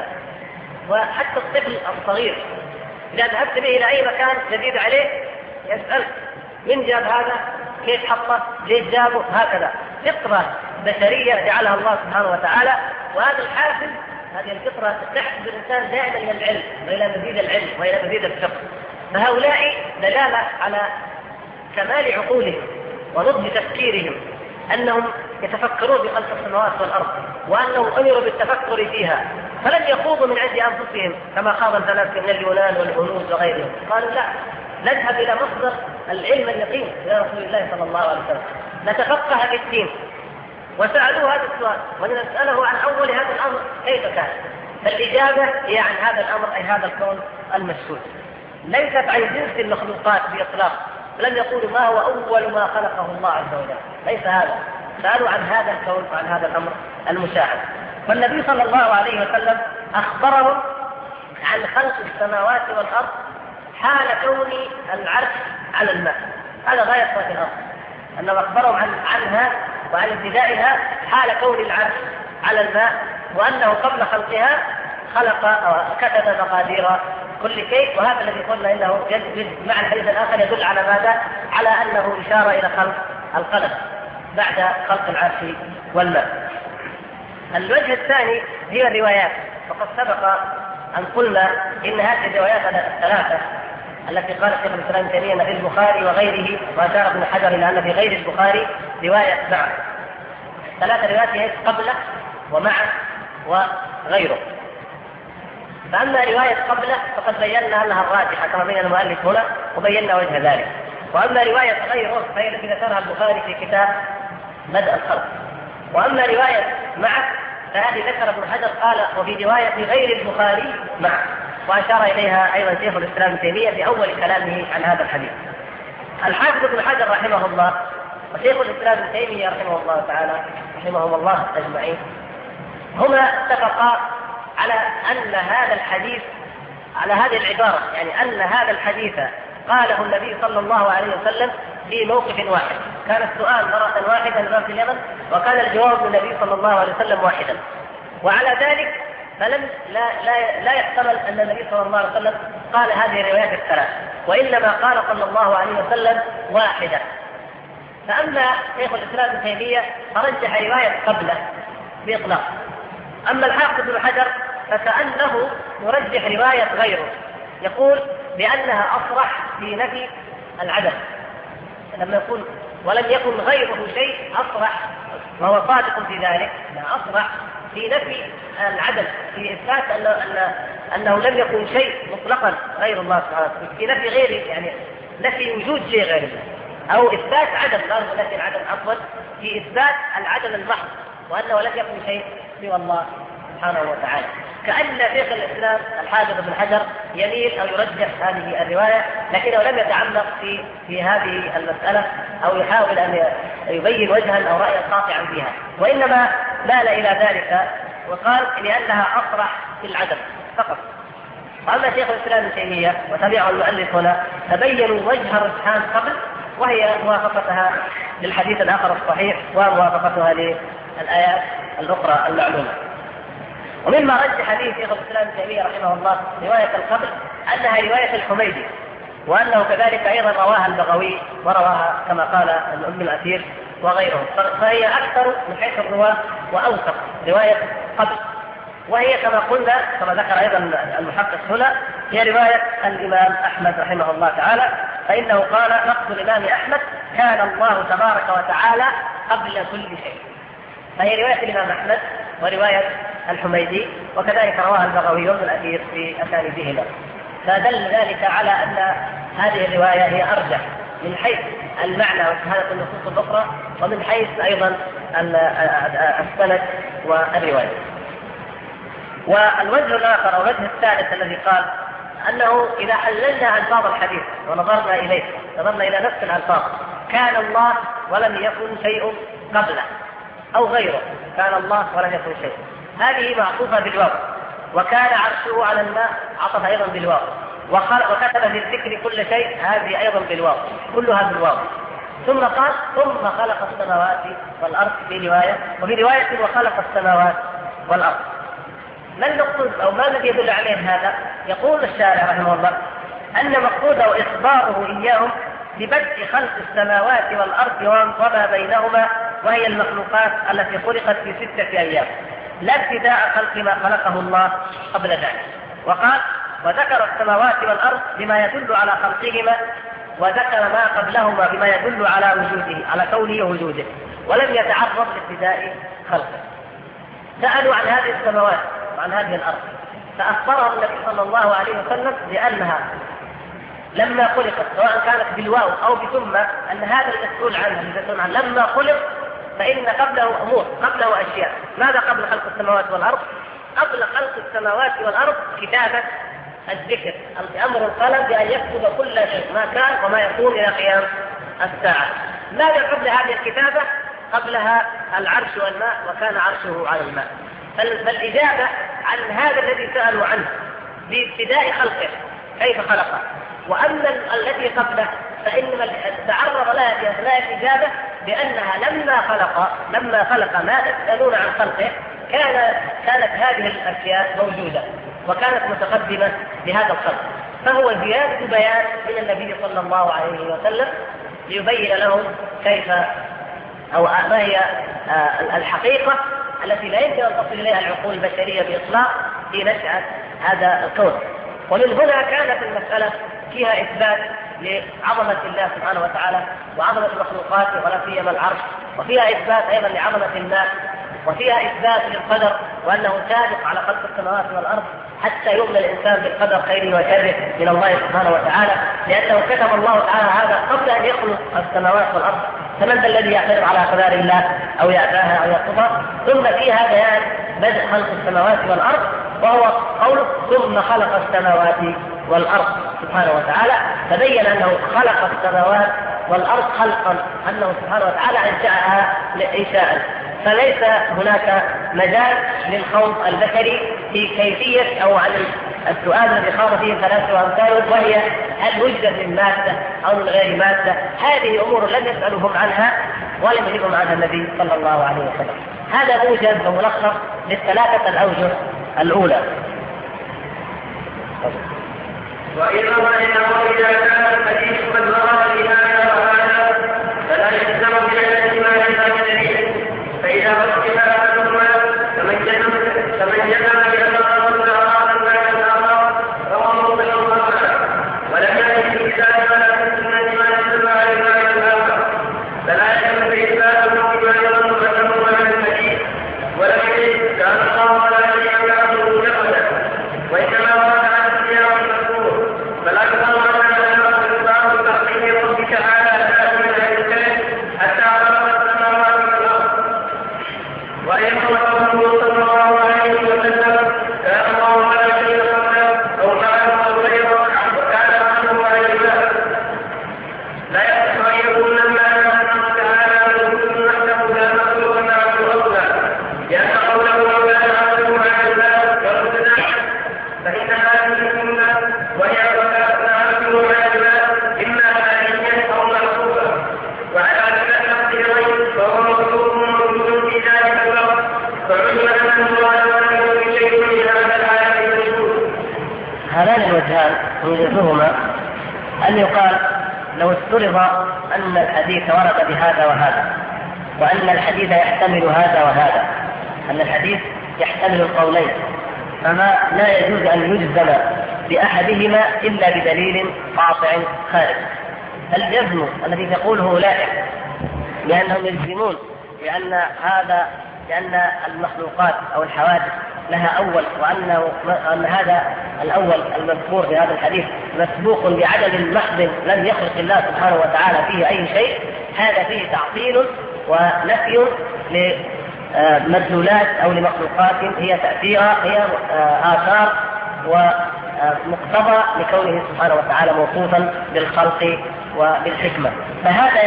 وحتى الطفل الصغير إذا ذهبت به إلى أي مكان جديد عليه يسألك: من جاب هذا؟ كيف حطه؟ ليش جابه؟ هكذا فطرة بشرية جعلها الله سبحانه وتعالى. وهذا الحافز، هذه الفطرة تحفز الإنسان دائما إلى العلم وإلى مزيد العلم وإلى مزيد الفقه. فهؤلاء دلالة على كمال عقولهم ونضج تفكيرهم، أنهم يتفكرون بخلق السماوات والأرض، وأنهم أمروا بالتفكر فيها، فلم يخوضوا من عند أنفسهم كما خاض الناس من اليونان والهنود وغيرهم. قالوا: لا، نذهب إلى مصدر العلم اليقين إلى رسول الله صلى الله عليه وسلم، نتفقه في الدين. وسألوه هذا السؤال: ونسأله عن أول هذا الأمر كيف كان. فالإجابة هي عن هذا الأمر، أي هذا الكون المشهود، ليست عن جنس المخلوقات بإطلاق. لم يقولوا ما هو أول ما خلقه الله عز وجل، ليس هذا. سألوا عن هذا الكون وعن هذا الأمر المشاهد. فالنبي صلى الله عليه وسلم أخبرهم عن خلق السماوات والأرض حال كون العرش على الماء. هذا غاية في الأرض، أنه أخبرهم عنها وعن ابتدائها حال كون العرش على الماء، وأنه قبل خلقها خلق أو كتب مقادير كل شيء. وهذا الذي قلنا إنه مع الحديث الآخر يدل على ماذا؟ على أنه إشارة إلى خلق القلم بعد خلق العرش والماء. الوجه الثاني هي الروايات. وقد سبق أن قلنا إن هذه الروايات الثلاثة التي قال شيخ الإسلام ابن تيمية في البخاري وغيره، وأشار ابن حجر إلى أن في غير البخاري رواية معه، ثلاث روايات هي قبله ومعه وغيره. فأما رواية قبله فقد بينا أنها الراجحة كما بين المؤلف هنا، وبينا وجه ذلك. وأما رواية غيره فهي التي ذكرها البخاري في كتاب بدء الخلق. وأما رواية معه فهذه ذكر ابن حجر قال: وفي رواية غير البخاري معه، وأشار إليها أيضا شيخ الإسلام ابن تيمية في أول كلامه عن هذا الحديث. الحافظ ابن حجر رحمه الله وشيخ الإسلام ابن تيمية رحمه الله تعالى رحمهم الله أجمعين هما اتفقا على أن هذا الحديث، على هذه العبارة، يعني أن هذا الحديث قاله النبي صلى الله عليه وسلم في موقف واحد. كان السؤال مرة واحدة لباب اليمن، وكان الجواب من النبي صلى الله عليه وسلم واحدا. وعلى ذلك فلم لا يحتمل أن النبي صلى الله عليه وسلم قال هذه الروايات الثلاث، وإنما قال صلى الله عليه وسلم واحدة. فأما شيخ الإسلام ابن تيمية فرجح رواية قبله بإطلاق. أما الحافظ ابن حجر فكأنه يرجح رواية غيره، يقول بأنها أصرح في نفي العدم. لما يقول ولم يكن غيره شيء أصرح، وهو صادق في ذلك، أصرح في نفي العدم، في إثبات أنه لم يكن شيء مطلقا غير الله سبحانه وتعالى، في نفي غيره، يعني نفي وجود شيء غير الله، أو إثبات عدم، لا نفي العدم أفضل، في إثبات العدم المحض، وأنه لم يكن شيء سوى الله سبحانه وتعالى. كأن شيخ الإسلام الحافظ ابن حجر يميل أو يرجح هذه الرواية، لكنه لم يتعمق في هذه المسألة أو يحاول أن يبين وجها أو رأيا قاطعا فيها، وإنما مال إلى ذلك وقال لأنها أصرح في العدم فقط. وأما شيخ الإسلام ابن تيمية وتبعه المؤلف هنا تبينوا وجه الرجحان قبل، وهي موافقتها للحديث الآخر الصحيح وموافقتها للآيات الأخرى المعلومة. ومما رجح به شيخ الإسلام ابن تيمية رحمه الله رواية القبل أنها رواية الحميدي، وأنه كذلك أيضا رواها البغوي ورواها كما قال ابن الأثير وغيرهم، فهي أكثر من حيث الرواة وأوثق رواية قبل، وهي كما قلنا كما ذكر أيضا المحقق هنا هي رواية الإمام أحمد رحمه الله تعالى، فإنه قال نقص الإمام أحمد كان الله تبارك وتعالى قبل كل شيء. فهي رواية الإمام أحمد ورواية الحميدي، وكذلك رواها البغوي وابن الأثير في أسانيدهما، فدل ذلك على أن هذه الرواية هي أرجح من حيث المعنى وشهادة النصوص الأخرى، ومن حيث أيضا السند والرواية. والوجه الآخر أو الوجه الثالث الذي قال أنه إذا حللنا ألفاظ الحديث ونظرنا إليه، نظرنا إلى نفس الألفاظ، كان الله ولم يكن شيء قبله أو غيره، كان الله ولم يكن شيء، هذه معطوفة بالواو، وكان عرشه على الماء عطف أيضا بالواو، وكتب في الذكر كل شيء، هذه أيضا بالواو، كلها بالواو. ثم قال ثم خلق السماوات والأرض في رواية، وفي رواية وخلق السماوات والأرض. ما المقصود أو ما الذي يدل عليه هذا؟ يقول الشارع رحمه الله أن مقصوده إخباره إياهم ببدء خلق السماوات والأرض وما بينهما، وهي المخلوقات التي خلقت في 6 أيام، لا ابتداء خلق ما خلقه الله قبل ذلك. وقال وذكر السماوات والأرض بما يدل على خلقهما، وذكر ما قبلهما بما يدل على وجوده، على كونه وجوده، ولم يتعرض لابتداء خلقه. سألوا عن هذه السماوات وعن هذه الأرض، فأخبرهم النبي صلى الله عليه وسلم بأنها لما خلقت سواء كانت بالواو أو بثم، أن هذا المسؤول عنه لما خلق فإن قبله أمور، قبله أشياء. ماذا قبل خلق السماوات والأرض؟ قبل خلق السماوات والأرض كتابة الذكر، أمر القلم بأن يكتب كل شيء ما كان وما يكون إلى قيام الساعة. ماذا قبل هذه الكتابة؟ قبلها العرش والماء، وكان عرشه على الماء. فالإجابة عن هذا الذي سألوا عنه بابتداء خلقه كيف خلقه، وأما التي قبله فإنما تعرض لها في أثناء الإجابة بأنها لما خلق ما تسألون عن خلقه كانت هذه الأشياء موجودة وكانت متقدمة بهذا الخلق، فهو زيادة بيان من النبي صلى الله عليه وسلم ليبين لهم كيف أو ما هي الحقيقة التي لا يمكن أن تصل إليها العقول البشرية بإطلاق في نشأة هذا الكون. ومن هنا كانت المسألة فيها إثبات لعظمة الله سبحانه وتعالى وعظمة مخلوقاته ولا سيما العرش، وفيها إثبات أيضا لعظمة الماء، وفيها إثبات للقدر وأنه سابق على خلق السماوات والأرض حتى يؤمن الإنسان بالقدر خيره وشره من الله سبحانه وتعالى، لأنه كتب الله تعالى هذا قبل أن يخلق السماوات والأرض. فمن ذا الذي يعترض على أقدار الله أو يأتاها أو يرفضها؟ ثم فيها بيان بدء خلق السماوات والأرض، وهو قوله ثم خلق السماوات والأرض سبحانه وتعالى، فبين أنه خلق السماوات والأرض خلقا، أنه سبحانه وتعالى أنشأها إنشاء. فليس هناك مجال للخوض البشري في كيفية أو عن السؤال الذي خاض فيه الفلاسفة وأمثاله، وهي هل وجدت من مادة أو من غير مادة. هذه أمور لم يسألهم عنها ولم يجبهم عنها النبي صلى الله عليه وسلم. هذا موجز وملخص للثلاثة الأوجه الأولى. وإذا إذا كان الحديث قد ظهر بهذا وهذا فلا يلزم بأن ما يلزم الدليل، فإذا ركب أحدهما فمن جزم بأن الرسول أراد المعنى الآخر فهو مبطل الخبر، ولم يأتي في الكتاب ولا في السنة ما يدل على المعنى الآخر، فلا يلزم بإثباته بما يظن أنه معنى الحديث، ولم يجد كان الله ولا شيء يعبده جهلا، وإنما ورد عن السياق المذكور، فلا يظن أنه إثبات تقديم رب تعالى لا من الإنسان حتى خلق السماوات والأرض. وإن رسوله صلى الله عليه وسلم كان الله على شيء قبله أو معه غيره وكان عنه على الله، لا يصح أن يكون المعنى سبحانه وتعالى وجود وحده لا مخلوق معه أصلا، لأن قوله وكان عنه على الله يرد فإن هذه السنة وهي وكان عنه على الله إما آلية أو محسوبة، وعلى ذلك التقديرين فهو مخلوق موجود في ذلك الوقت، فعلم أن الله ولم يكن شيء من هذا العالم موجود. هذان الوجهان يوجدهما أن يقال لو افترض أن الحديث ورد بهذا وهذا، وأن الحديث يحتمل هذا وهذا، أن الحديث يحتمل القولين، فما لا يجوز أن يجزم بأحدهما إلا بدليل قاطع خارج. الجزم الذي يقوله أولئك لأنهم يجزمون لأن المخلوقات أو الحوادث لها أول، وأن هذا الأول المذكور في هذا الحديث مسبوق بعدد محض لم يخلق الله سبحانه وتعالى فيه أي شيء، هذا فيه تعطيل ونفي لمدلولات أو لمخلوقات هي آثار ومقتضى لكونه سبحانه وتعالى موصوفا بالخلق وبالحكمة. فهذا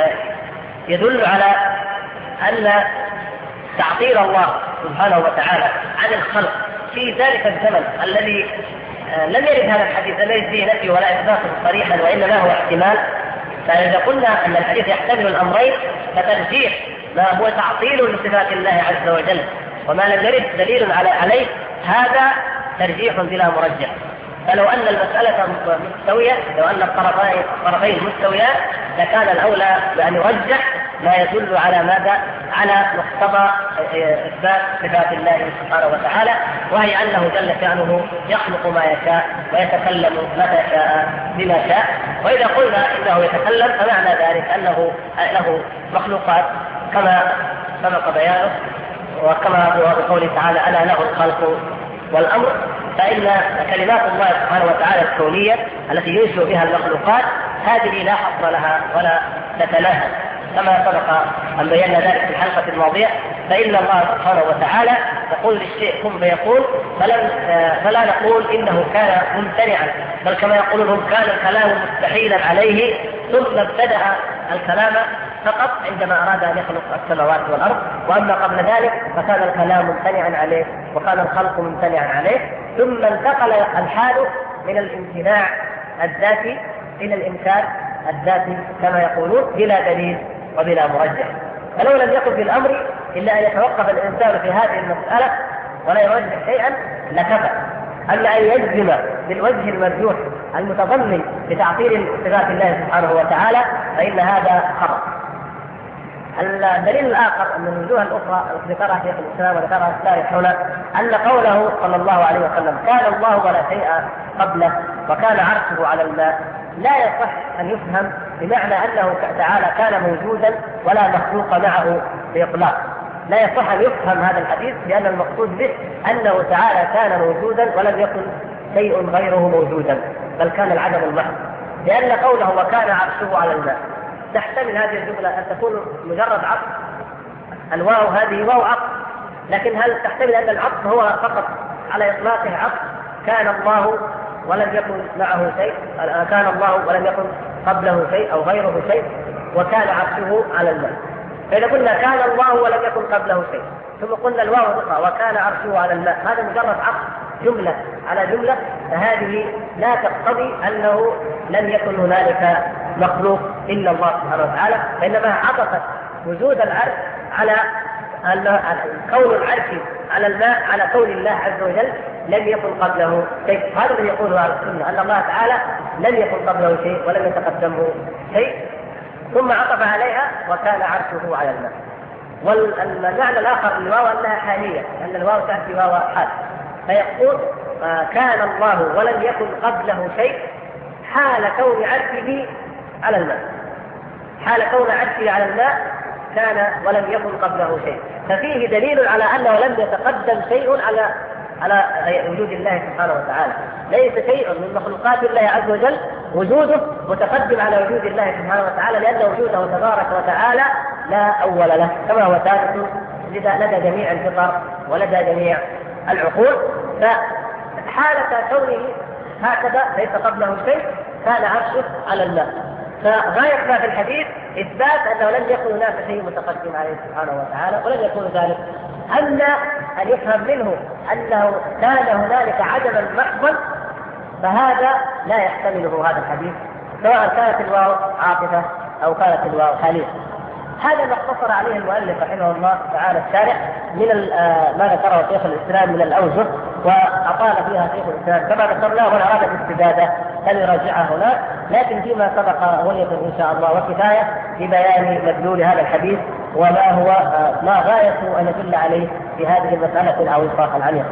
يدل على أن تعطيل الله سبحانه وتعالى عن الخلق في ذلك الزمن الذي لم يرد هذا الحديث، لم يرد فيه نفي ولا إثبات صريحا، وإنما هو احتمال. فإذا قلنا أن الحديث يحتمل الأمرين فترجيح ما هو تعطيل لصفات الله عز وجل وما لم يرد دليل عليه، هذا ترجيح بلا مرجح. فلو أن المسألة مستوية، لو أن الطرفين مستويات، لكان الأولى بأن يرجح ما يدل على ماذا؟ على مقتضى إثبات صفات الله سبحانه وتعالى، وهي أنه جل شأنه يخلق ما يشاء ويتكلم متى شاء بما شاء. وإذا قلنا إنه يتكلم فمعنى ذلك أنه له مخلوقات كما سبق بيانه، وكما هو بقوله تعالى ألا له الخلق والأمر. فإن كلمات الله سبحانه وتعالى الكونية التي ينشئ بها المخلوقات هذه لا حصر لها ولا تتناهى، كما سبق أن بينا ذلك في الحلقة الماضية. فإن الله سبحانه وتعالى يقول للشيء كن فيكون، فلا نقول إنه كان ممتنعا، بل كما يقولون هم كان الكلام مستحيلا عليه ثم ابتدأ الكلام فقط عندما أراد أن يخلق السماوات والأرض، وأما قبل ذلك فكان الكلام ممتنعا عليه وكان الخلق ممتنعا عليه، ثم انتقل الحال من الامتناع الذاتي إلى الإمكان الذاتي كما يقولون بلا دليل وبلا مرجح. فلو لم يكن في الأمر إلا أن يتوقف الإنسان في هذه المسألة ولا يرجح شيئا لكفى. أما أن يجزم بالوجه المرجوح المتضمن لتعطيل صفات الله سبحانه وتعالى فإن هذا خطأ. الدليل الآخر من الوجوه الأخرى التي ذكرها شيخ الإسلام وذكرها الشارح هنا أن قوله صلى الله عليه وسلم كان الله ولا شيء قبله وكان عرشه على الماء لا يصح أن يفهم بمعنى أنه تعالى كان موجودا ولا مخلوق معه بإطلاق. لا يصح أن يفهم هذا الحديث لأن المقصود به أنه تعالى كان موجودا ولم يكن شيء غيره موجودا، بل كان العدم المحض. لأن قوله وكان عرشه على الماء تحتمل هذه الجملة أن تكون مجرد عطف، الواو هذه واو عطف، لكن هل تحتمل أن العطف هو فقط على إطلاقه عطف كان الله ولم يكن معه شيء، كان الله ولم يكن قبله شيء أو غيره شيء وكان عرشه على الماء؟ فإذا قلنا كان الله ولم يكن قبله شيء ثم قلنا الواو بقى وكان عرشه على الماء، هذا مجرد عطف جملة على جملة، فهذه لا تقتضي أنه لم يكن هنالك مخلوق إلا الله سبحانه وتعالى، فإنما عطفت وجود العرش على كون العرش على الماء على كون الله عز وجل لم يكن قبله شيء. هذا الذي يقوله أهل السنة أن الله تعالى لم يكن قبله شيء ولم يتقدمه شيء، ثم عطف عليها وكان عرشه على الماء. والمعنى الآخر للواو أنها حالية، أن الواو تأتي واو حال، فيقول كان الله ولم يكن قبله شيء حال كون عرشه على الماء، حال كون عرشه على الماء كان ولم يكن قبله شيء، ففيه دليل على أنه لم يتقدم شيء على وجود الله سبحانه وتعالى. ليس شيء من مخلوقات الله عز وجل وجوده متقدم على وجود الله سبحانه وتعالى، لأن وجوده تبارك وتعالى لا أول له كما هو ثابت لدى جميع الفطر ولدى جميع العقول. فحالة كونه هكذا ليس قبله شيء كان عرشه على الماء. فغاية ما في الحديث إثبات أنه لم يكن هناك شيء متقدم عليه سبحانه وتعالى ولم يكن ذلك. أما أن يفهم منه أنه كان هنالك عدما محضا فهذا لا يحتمله هذا الحديث، سواء كانت الواو عاطفة أو كانت الواو حالية. هذا ما اقتصر عليه المؤلف رحمه الله تعالى الشارح من ما ذكره شيخ الإسلام من الأوجه وأطال فيها شيخ الإسلام كما ذكرنا، ومن أراد الاستزادة فليراجعها هناك، لكن فيما سبق غنية إن شاء الله وكفاية في بيان مدلول هذا الحديث وما هو ما غاية أن يدل عليه في هذه المسألة الأوصاف العميقة.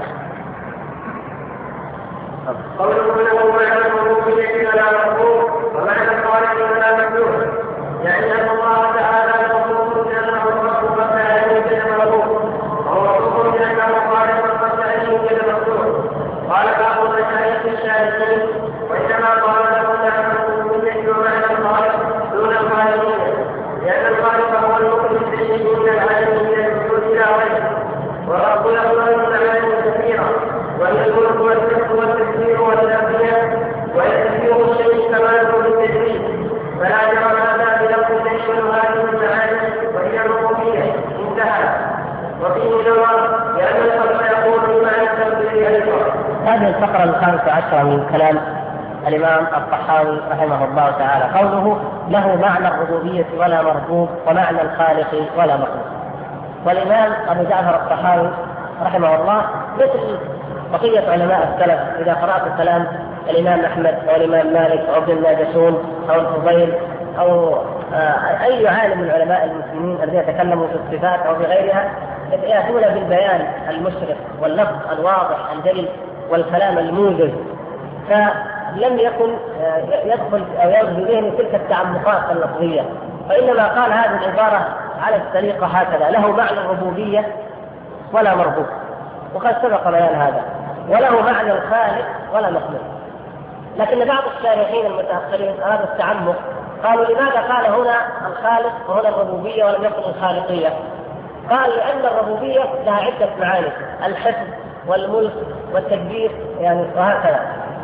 قوله له معنى الربوبية لا مخلوق ومعنى الخالق لا مخلوق، يعني أن الله تعالى مخلوق لأنه الرب قبل أن يوجد مخلوق، وهو مخلوق لأنه خالق قبل أن يوجد مخلوق. قال بعض المشايخ الشارعين: وإنما قال له معنى الربوبية ومعنى الخالق دون الخالقين، لأن الخالق هو المخلق بالشيء من العالم من الوجود إلى غيره، والرب له معاني كثيرة، وهي الملك والحكم والتدبير والتأثير، ويتدبير الشيء كماله بالتدبير، فلا جرم هذا بلفظ يشمل هذه المعاني وهي الربوبية. انتهى. وفيه جواب لأن الخلق يقول بمعنى التدبير أيضا. هذه الفقرة 15 من كلام الإمام الطحاوي رحمه الله تعالى، قوله له معنى الربوبية ولا مربوب ومعنى الخالق ولا مخلوق. والإمام أبو جعفر الطحاوي رحمه الله مثل بقية علماء السلف، إذا قرأت كلام الإمام أحمد أو الإمام مالك أو ابن الناجشون أو الفضيل أو أي عالم من علماء المسلمين الذين يتكلموا في الصفات أو في غيرها، يأتون بالبيان المشرق واللفظ الواضح الجلي والكلام الموجز، فلم يكن يدخل أو يرد بذهن تلك التعمقات اللفظية، فإنما قال هذه العبارة على السليقة هكذا: له معنى الربوبية ولا مربوب، وقد سبق بيان هذا، وله معنى الخالق ولا مخلوق. لكن بعض الشارحين المتأخرين أرادوا التعمق، قالوا لماذا قال هنا الخالق وهنا الربوبية ولم يقل الخالقية؟ قال لأن الربوبية لها عدة معاني: الحفظ والملك والتدبير، يعني وهكذا.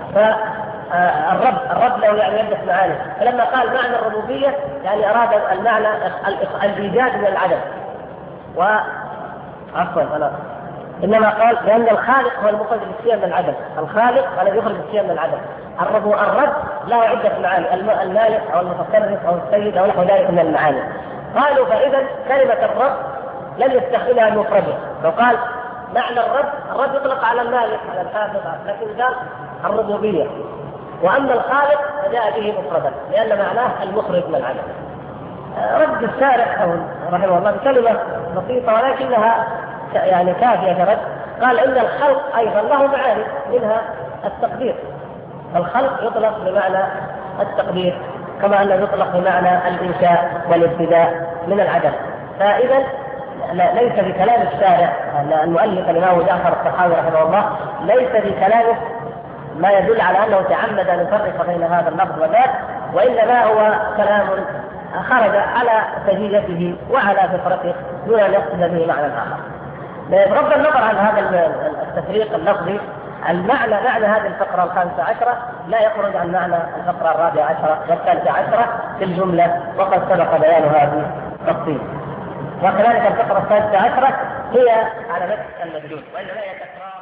فالرب له يعني عدة معاني، فلما قال معنى الربوبية يعني أراد المعنى الإيجاد من العدم، إنما قال لأن الخالق هو المخرج الشيء من العدم، الخالق الذي يخرج الشيء من العدم. الرب له عدة معاني: المالك أو المتصرف أو السيد أو نحو ذلك من المعاني. قالوا فإذا كلمة الرب لم يستخدمها المفرد، لو قال معنى الرب يطلق على المالك على الحافظ، لكن قال الربوبية. وأما الخالق فجاء به مفردا لأن معناه المخرج من العدم. رد الشارح رحمه الله بكلمة بسيطة ولكنها يعني كافية رد، قال إن الخلق أيضا له معاني، منها التقدير. الخلق يطلق بمعنى التقدير كما أنه يطلق بمعنى الإنشاء والابتداء من العدم. فإذا ليس بكلام الشارع المؤلف الإمام جعفر الطحاوي رحمه الله ليس بكلامه ما يدل على أنه تعمد أن يفرق بين هذا اللفظ وذاك، وإنما هو كلام خرج على سجيته وعلى فطرته دون أن يقصد به معنى آخر. بغض النظر عن هذا التفريق اللفظي، معنى هذه الفقرة 15 لا يخرج عن معنى الفقرة 14 و13 في الجملة، وقد سبق بيان هذه التفصيل. وكذلك الفقرة 16 هي على نفس المدلول، وإنما هي تكرار.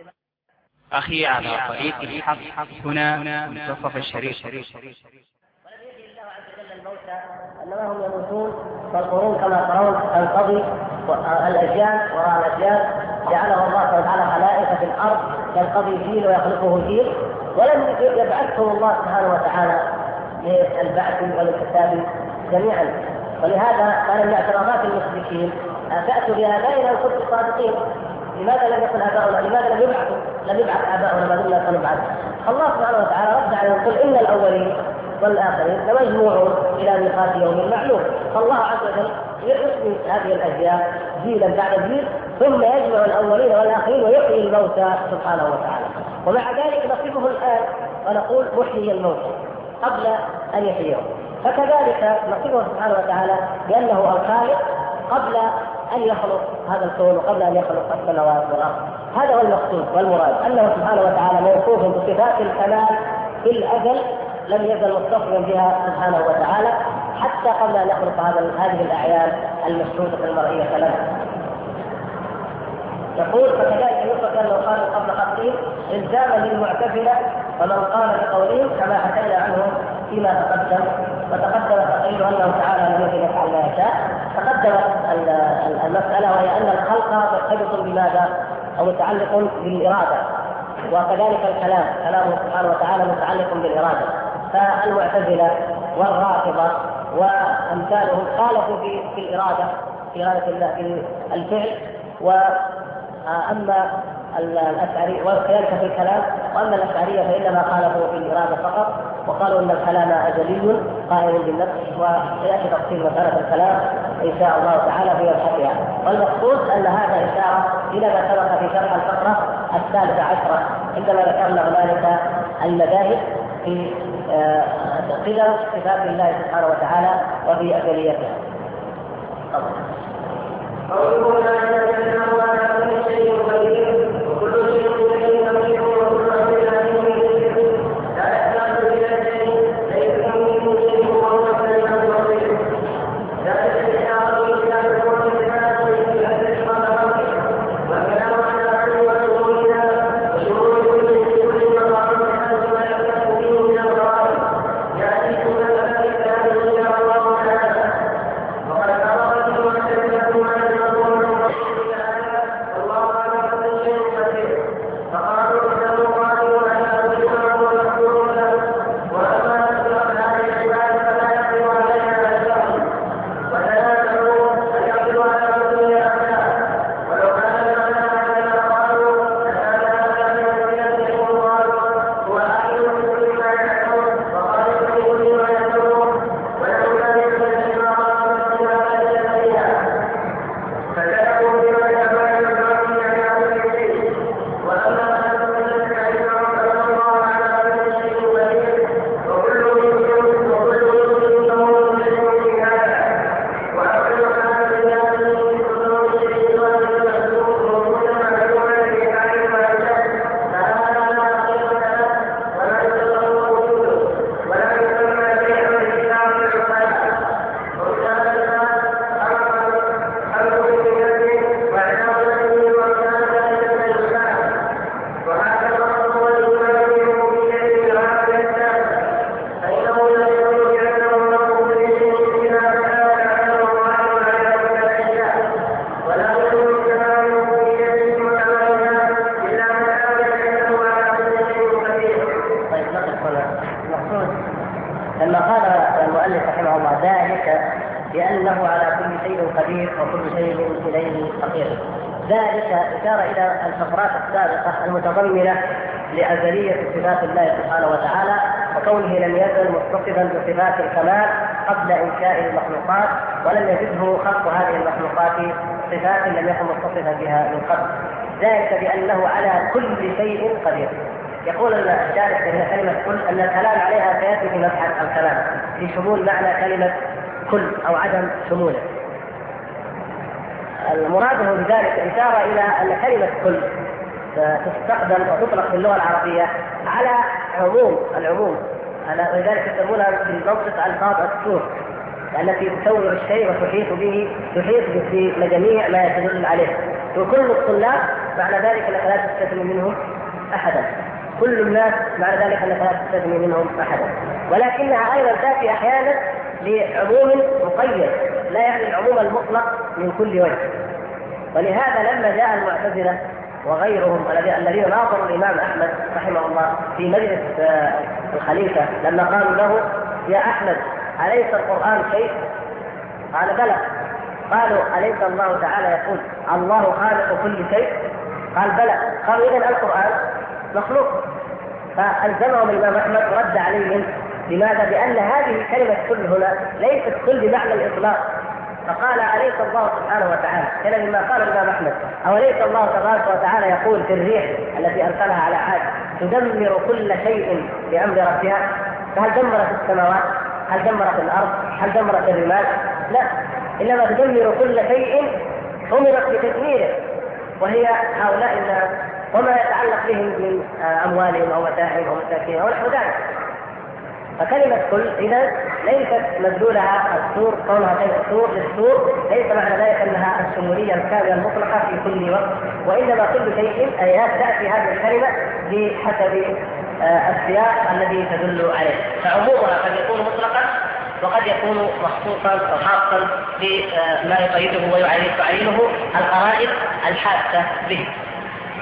أخي على طريق الحق هنا منتصف الشريف. ولم يجي الله عز وجل الموتى انما هم يموتون، فالقرون كما ترون تنقضي الاجيال وراء الاجيال، جعله الله سبحانه وتعالى خلائق في الارض، ينقضي جيل ويخلقه جيل، ولم يبعثهم الله سبحانه وتعالى للبعث وللحساب جميعا. ولهذا كان من اعتراضات المشركين: اتأتوا بآبائنا إن كنتم صادقين، لماذا لم يكن آباؤنا؟ لماذا لم يبعث آباؤنا ما دمنا سنبعث؟ الله سبحانه وتعالى رد عليهم: قل إن الأولين والآخرين لمجموعون إلى ميقات يوم معلوم. فالله عز وجل يحيي هذه الأجيال جيلا بعد جيل، ثم يجمع الأولين والآخرين ويحيي الموتى سبحانه وتعالى. ومع ذلك نصفه الآن ونقول محيي الموتى قبل أن يحييهم. فكذلك نصفه سبحانه وتعالى بأنه الخالق قبل أن يخلق هذا الكون وقبل أن يخلق السماوات والأرض. هذا هو المقصود والمراد، أنه سبحانه وتعالى موصوف بصفات الكمال في الأزل لم يزل متصفا بها سبحانه وتعالى حتى قبل أن يخلق هذه الأعيان المشهودة المرئية لنا. يقول: فكذلك يثبت أنه خالق قبل خلقه إلزاما للمعتزلة ومن قال بقولهم كما حكينا عنه فيما تقدم. وتقدم تقرير أنه تعالى لم يكن يفعل ما يشاء. تقدمت المسألة وهي أن الخلق مرتبط بماذا؟ أو متعلق بالإرادة، وكذلك الكلام كلامه سبحانه وتعالى متعلق بالإرادة. فالمعتزلة والرافضة وأمثالهم خالفوا في الإرادة، في إرادة الله في الفعل، وأما الأشعرية وكذلك في الكلام، وأما الأشعرية فإنما خالفوا في الإرادة فقط، وقالوا أن الكلام أزلي قائم بالنفس، وسيأتي تفصيل مسألة الكلام إن شاء الله تعالى في مبحثها. والمقصود أن هذا إشارة إلى ما سبق في شرح الفقرة 13 عندما ذكرنا هنالك المذاهب في قدر صفات الله سبحانه وتعالى وفي أزليتها. قوله لا يتكلم على كل شيء قدير وكل شيء إليه نصير وكل أمر عليم لا يحتاج إلى شيء ليس منه شيء وهو سميع بصير لا يستطيع إلا بكل صفات في أجل خلقه والكلام على العلم وشمولها وشمول كل مقام بحسب ما يحتاج فيه من الغرائب يأتيكم من الكلام إن شاء الله تعالى. وقد أمر المعتزلة لما قال المؤلف رحمه الله ذلك بأنه على كل شيء قدير وكل شيء إليه فقير، ذلك إشارة إلى الفقرات السابقة المتضمنة لأزلية صفات الله سبحانه وتعالى، وكونه لم يزل متصفا بصفات الكمال قبل إنشاء المخلوقات، ولم يجده خلق هذه المخلوقات صفات لم يكن متصفا بها من قبل. ذلك بأنه على كل شيء قدير. يقول الشارح في كلمة كل أن الكلام عليها سيأتي في مبحث الكلام في شمول معنى كلمة كل أو عدم شموله. المراد بذلك إشارة إلى أن كلمة كل تستخدم وتطلق في اللغة العربية على العموم، ولذلك يسمونها في المنطق ألفاظ السور التي تسوي الشيء وتحيط به، تحيط بجميع ما يدل عليه. وكل الطلاب معنى ذلك أنك لا تستثني منهم أحدا، كل الناس معنى ذلك أنك لا تستثني منهم أحدا، ولكنها أيضا تأتي أحيانا لعموم مقيد لا يعني العموم المطلق من كل وجه. ولهذا لما جاء المعتزلة وغيرهم الذين ناظروا الإمام أحمد رحمه الله في مجلس الخليفة لما قالوا له يا أحمد أليس القرآن شيء؟ قال بلى. قالوا أليس الله تعالى يقول الله خالق كل شيء؟ قال بلى. قالوا إذن القرآن مخلوق. فألزمهم الإمام أحمد ورد عليهم لماذا؟ بأن هذه كلمة كل هنا ليست كل بمعنى الإطلاق. فقال أليس الله سبحانه وتعالى كلمة ما قال الإمام أحمد أوليس الله تبارك وتعالى يقول في الريح التي أرسلها على عاد تدمر كل شيء بأمر ربها؟ فهل دمرت السماوات؟ هل دمرت الأرض؟ هل دمرت الرمال؟ لا، إنما تدمر كل شيء أمرت بتدميره، وهي هؤلاء الناس وما يتعلق بهم من أموالهم أو متاعهم أو مساكنهم ونحو ذلك. فكلمة كل إذا ليست مدلولها السور، كونها سور للسور ليس معنى ذلك أنها الشمولية الكاملة المطلقة في كل وقت، وإنما كل شيء آيات تأتي هذه الكلمة بحسب السياق الذي تدل عليه. فعمومها قد يكون مطلقا وقد يكون مخصوصا أو خاصا بما يقيده ويعينه القرائن الحادة به.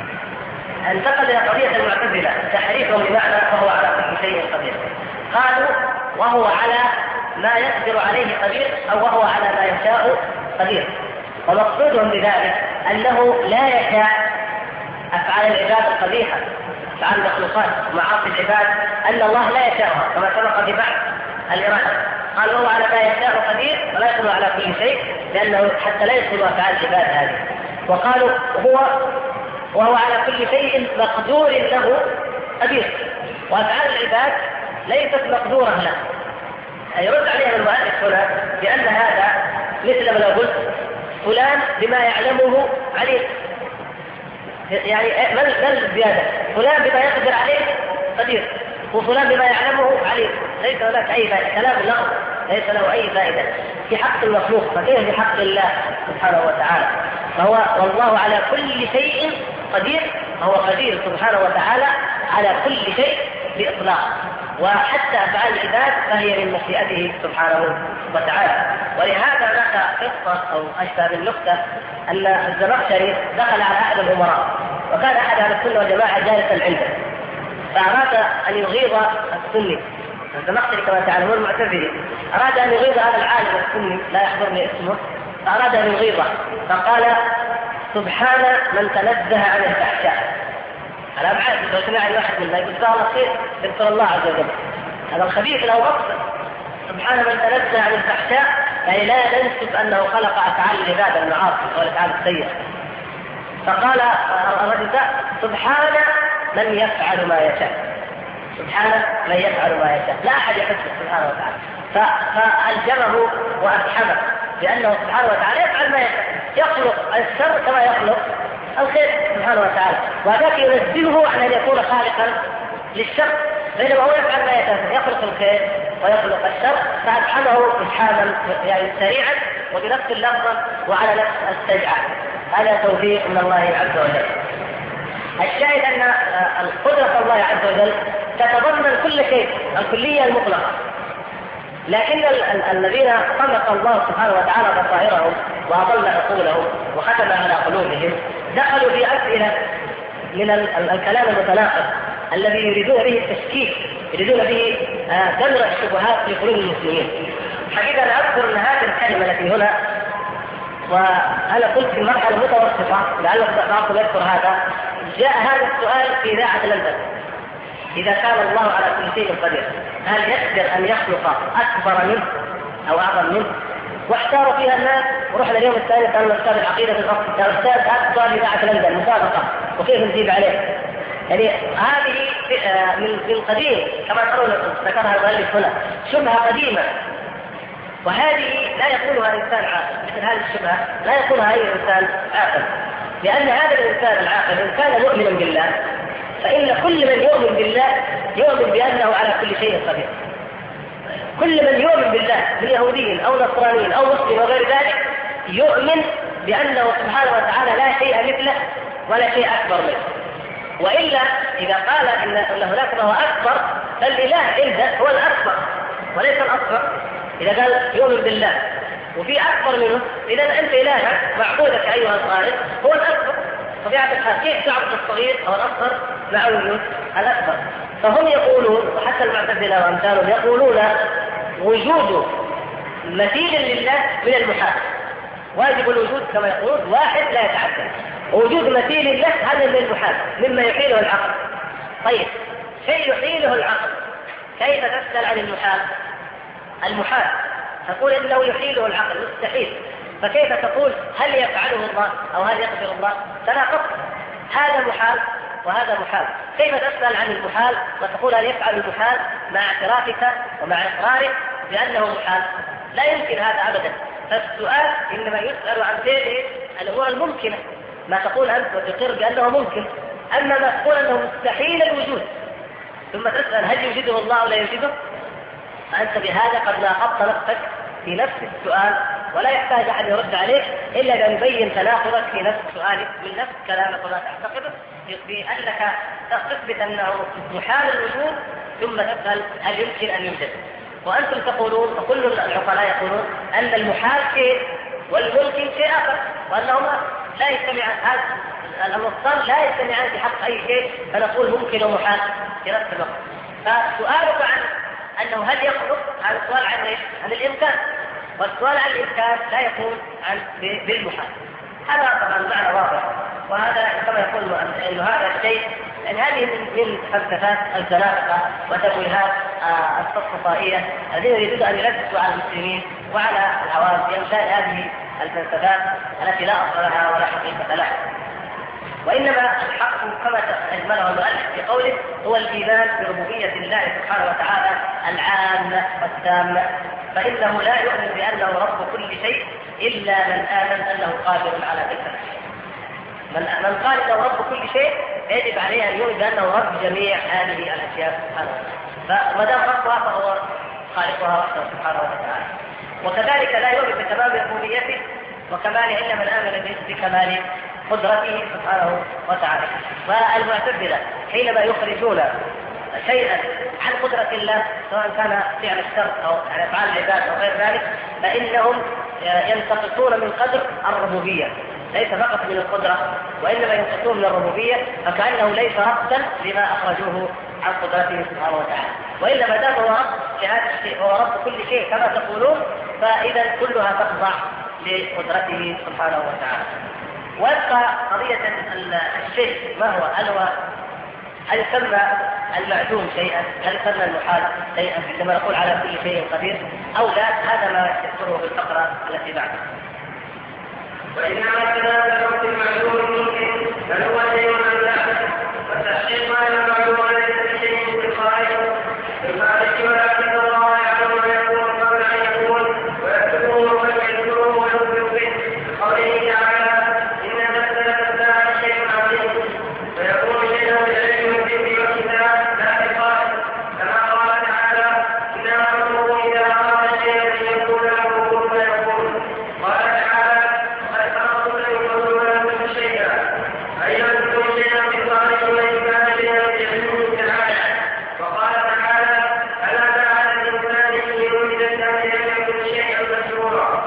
انتقل إلى قضية المعتزلة تحريفهم بمعنى وهو على كل شيء قدير. قالوا وهو على ما يقدر عليه قدير، أو وهو على ما يشاء قدير. ومقصودهم بذلك أنه لا يشاء أفعال العباد القبيحة، أفعال المخلوقات معاصي العباد، أن الله لا يشاءها كما سبق ببعض الإرادة. قال هو على ما يشاء قدير ولا يقدر على كل شيء، لأنه حتى لا يدخل أفعال العباد هذه. وقالوا وهو على كل شيء مقدور له قدير، وأفعال العباد ليست مقدورة له. يرد عليها المؤلف هنا بأن هذا مثل ما لو قلت فلان بما يعلمه عليم، يعني ما الزيادة؟ فلان بما يقدر عليه قدير، وفلان بما يعلمه عليم. ليس هناك أي فائدة، كلام لغو ليس له أي فائدة في حق المخلوق، فكيف في حق الله سبحانه وتعالى؟ فهو والله على كل شيء قدير، فهو قدير سبحانه وتعالى على كل شيء بإطلاق، وحتى أفعال العباد فهي من مشيئته سبحانه وتعالى. ولهذا ذاك قصة أو أشبه بالنكتة أن الزمخشري دخل على أحد الأمراء، وكان أحد أهل السنة والجماعة جالسا عنده، فأراد أن يغيظ السني. الزمخشري كما تعلمون المعتزلي، أراد أن يغيظ هذا العالم السني لا يحضرني اسمه، فأراد أن يغيظه فقال سبحان من تنزه عن الفحشاء. أنا أبعد لو سمع الواحد منا يقول الله خير يذكر الله عز وجل، هذا الخبيث له مقصد. سبحان من تنزه عن الفحشاء، يعني لا ننسب أنه خلق أفعال العباد المعاصي والأفعال السيئة. فقال الرجل سبحان من يفعل ما يشاء، سبحان من يفعل ما يشاء، لا أحد يحسه سبحانه وتعالى. فألجمه وأفحمه بأنه سبحانه وتعالى يفعل ما يشاء، يخلق الشر كما يخلق الخير سبحانه وتعالى، وذاك ينزهه عن أن يكون خالقا للشر، بينما هو يفعل ما يشاء، يخلق الخير ويخلق الشر. فأفحمه إفحاما يعني سريعا وبنفس اللفظة وعلى نفس السجعة. هذا توفيق من الله عز وجل. الشاهد أن قدرة الله عز وجل تتضمن كل شيء، الكلية المطلقة، لكن الذين خلق الله سبحانه وتعالى بصائرهم وأضل عقولهم وختم على قلوبهم دخلوا في أسئلة من الكلام المتناقض الذي يريدون به التشكيك، يريدون به دمر الشبهات في قلوب المسلمين. حقيقة أنا أذكر أن هذه الكلمة التي هنا، وأنا قلت في مرحلة متوسطة لعل بعضكم يذكر هذا، جاء هذا السؤال في إذاعة لندن: إذا كان الله على كل شيء قدير هل يقدر أن يخلق أكبر منه أو أعظم منه؟ واحتاروا فيها الناس، ورحنا اليوم الثاني سألنا أستاذ العقيدة في الأصل، قال أستاذ هذا سؤال إذاعة لندن مسابقة وكيف نجيب عليه؟ يعني هذه من قديم كما ترون ذكرها المؤلف هنا، شبهة قديمة، وهذه لا يقولها إنسان عاقل. مثل هذه الشبهة لا يقولها أي إنسان عاقل، لأن هذا الإنسان العاقل إن كان مؤمنا بالله فإن كل من يؤمن بالله يؤمن بأنه على كل شيء قدير. كل من يؤمن بالله من يهودي أو نصراني أو مسلم وغير ذلك يؤمن بأنه سبحانه وتعالى لا شيء مثله ولا شيء أكبر منه. وإلا إذا قال إن هناك ما هو أكبر فالإله عنده هو الأكبر وليس الأصغر. إذا قال يؤمن بالله وفي أكبر منه، إذا أنت إلهك معبودك أيها الخالق هو الأكبر. طبيعة الحال كيف تعبد الصغير أو الأصغر مع وجود الأكبر؟ فهم يقولون، وحتى المعتزلة وأمثالهم يقولون وجود مثيل لله من المحال، واجب الوجود كما يقولون واحد لا يتعدد، ووجود مثيل لله هذا من المحال مما يحيله العقل. طيب شيء يحيله العقل كيف تسأل عن المحال؟ المحال تقول إنه يحيله العقل مستحيل، فكيف تقول هل يفعله الله أو هل يقدر الله؟ تناقض، هذا محال وهذا محال. كيف تسأل عن المحال وتقول هل يفعل المحال مع اعترافك ومع إقرارك بأنه محال؟ لا يمكن هذا أبدا. فالسؤال إنما يسأل عن فعل الأمور الممكنة، ما تقول أنت وتقر بأنه ممكن، أما ما تقول أنه مستحيل الوجود ثم تسأل هل يوجده الله أو لا يوجده، فأنت بهذا قد ناقضت نفسك في نفس السؤال، ولا يحتاج أحد يرد عليك إلا أن يبين تناقضك في نفس سؤالك من نفس كلامك وما تعتقده، بأنك تثبت أنه محال الوجود ثم تسأل هل يمكن أن يوجد. وأنتم تقولون وكل العقلاء يقولون أن المحال شيء والممكن شيء آخر، وأنهما لا يجتمعان. النصان لا يجتمعان في حق أي شيء فنقول ممكن ومحال في نفس الوقت. فسؤالك عن أنه هل يخلق هذا السؤال عن الإمكان، والسؤال عن الإمكان لا يكون بالمحال. هذا طبعا معنى واضح، وهذا كما يقول أن هذا الشيء يعني هذه من فلسفات الزنادقة وتمويهات الصفصفائية الذين يريدون أن يلبسوا على المسلمين وعلى العوام بأمثال هذه الفلسفات التي لا أصل لها ولا حقيقة لها. وإنما الحق كما أجمله المؤلف في قوله هو الإيمان بربوبية الله سبحانه وتعالى العامة والتامة، فإنه لا يؤمن بأنه رب كل شيء إلا من آمن أنه قادر على تلك الأشياء. من قال انه رب كل شيء يجب عليه ان يؤمن بانه رب جميع هذه الاشياء سبحانه وتعالى، فما دام ربها فهو خالقها وحده سبحانه وتعالى. وكذلك لا يؤمن بتمام ربوبيته وكماله الا من امن بكمال قدرته سبحانه وتعالى. فالمعتزله حينما يخرجون شيئا عن قدره الله سواء كان فعل الشر او افعال العباد او غير ذلك فانهم ينتقصون من قدر الربوبيه، ليس فقط من القدرة وإنما ينقصون من الربوبية، فكأنه ليس ربا لما أخرجوه عن قدرته سبحانه وتعالى. وإلا ما دام هو رب لهذا الشيء هو رب كل شيء كما تقولون فإذا كلها تخضع لقدرته سبحانه وتعالى. ويبقى قضية الشيء ما هو؟ هل يسمى المعدوم شيئا؟ هل يسمى المحال شيئا كما نقول على كل شيء قدير أو لا؟ هذا ما يذكره في الفقرة التي بعدها. وإنما كذلك الوقت المعلوم ممكن بل هو شيء من ذاته، والتحقيق على المعلوم ليس بشيء في الخارج ولكن الله يعلم ما يكون قبل أن يكون ويكتبه ويذكره ويخبر به. قوله تعالى إن نزلة الساعة شيء عظيم ويكون شيئا بالعلم والذكر والكتاب لا بقائل، كما قال تعالى إنما أمره إذا أراد شيئا أن يكون له كن فيكون. قال تعالى وقال تعالى ألا تعالى الإنسان إن يريد أن يكون شيئا مسرورا.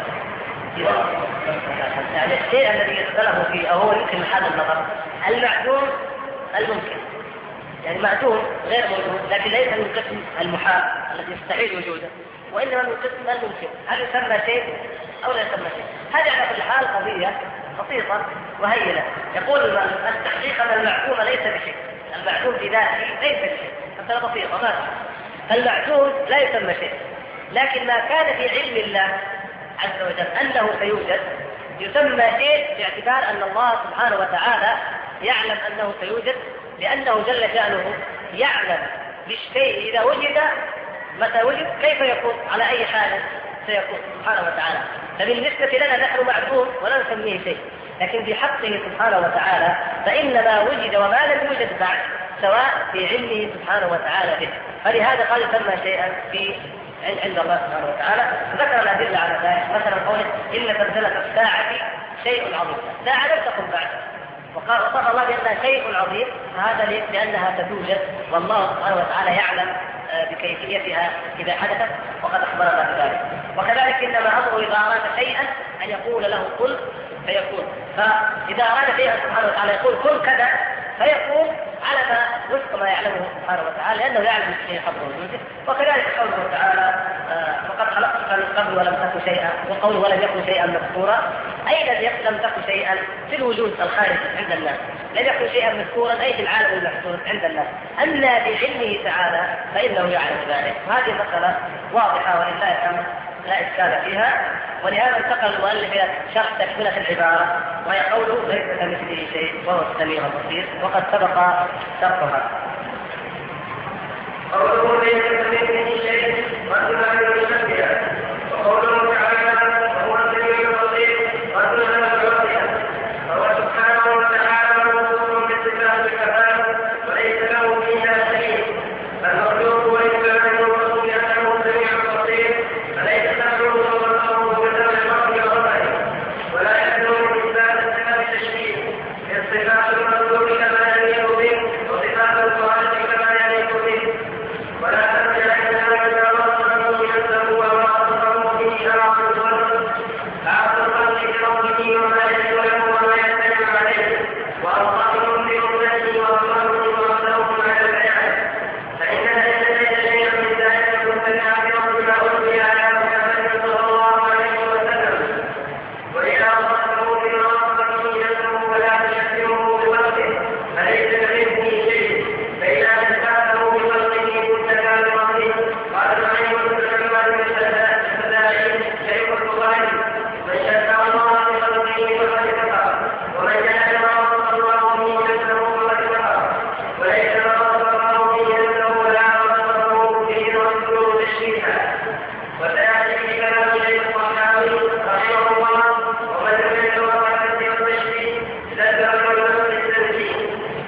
يعني الشيء الذي يختلف فيه أو هو يمكن محل النظر المعدوم الممكن، يعني معدوم غير موجود لكن ليس من قسم المحال الذي يستحيل وجوده، وإنما من قسم الممكن. هل يسمى شيء أو لا يسمى شيء؟ هذه على كل حال قضية بسيطة وهينة. يقول التحقيق أن المعدوم ليس بشيء، المعدوم بذاته ليس بشيء، مثلا بسيطة ماشي. المعدوم لا يسمى شيء، لكن ما كان في علم الله عز وجل أنه سيوجد يسمى شيء باعتبار أن الله سبحانه وتعالى يعلم أنه سيوجد، لأنه جل شأنه يعلم بالشيء إذا وجد متى وجد كيف يكون على أي حال سيكون سبحانه وتعالى. فبالنسبة لنا نحن معدوم ولا نسميه شيء، لكن في حقه سبحانه وتعالى فإن ما وجد وما لم يوجد بعد سواء في علمه سبحانه وتعالى به، فلهذا قال يسمى شيئا في عند الله سبحانه وتعالى. ذكر الأدلة على ذلك، مثلا قوله إن زلزلة الساعة شيء عظيم، الساعة لم تكن بعد، وقال وصف الله بأنها شيء عظيم، فهذا لأنها ستوجد والله سبحانه وتعالى يعلم بكيفيتها إذا حدثت وقد أخبرنا بذلك. وكذلك إنما أمره إذا أراد شيئا أن يقول له كن فيكون، فإذا أراد شيئا سبحانه وتعالى يقول كن كذا فيكون على ما وفق ما يعلمه سبحانه وتعالى لأنه يعلم الشيء قبل وجوده. وكذلك قوله تعالى فقد خلقتك من قبل ولم تكن شيئا، وقوله ولم يكن شيئا مذكورا، أي لم تكن شيئا في الوجود الخارجي عند الناس، لم يكن شيئا مذكورا أي في العالم المحسوس عند الناس، أما بعلمه تعالى فإنه يعلم ذلك. وهذه مسألة واضحة ولله الحمد لا إشكال فيها. ولهذا انتقل المؤلف إلى شرح تكملة العبارة وهي قوله ليس كمثله شيء وهو السميع البصير، وقد سبق شرحها. قوله ليس كمثله شيء وأنزل المشبهة، وقوله تعالى وهو السميع البصير وأنزل المشبهة، فهو سبحانه وتعالى موصوف بصفات الكمال وليس له فيها شيء. المخلوق والإنسان يوصف بأنه السميع البصير فليس له ولا يدعو الإنسان الصفات التشبيه، الصفات المخلوق كما يليق به وصفات الخالق كما يليق به، ولا ترجع إلى ما وصفه نفسه وما وصفه به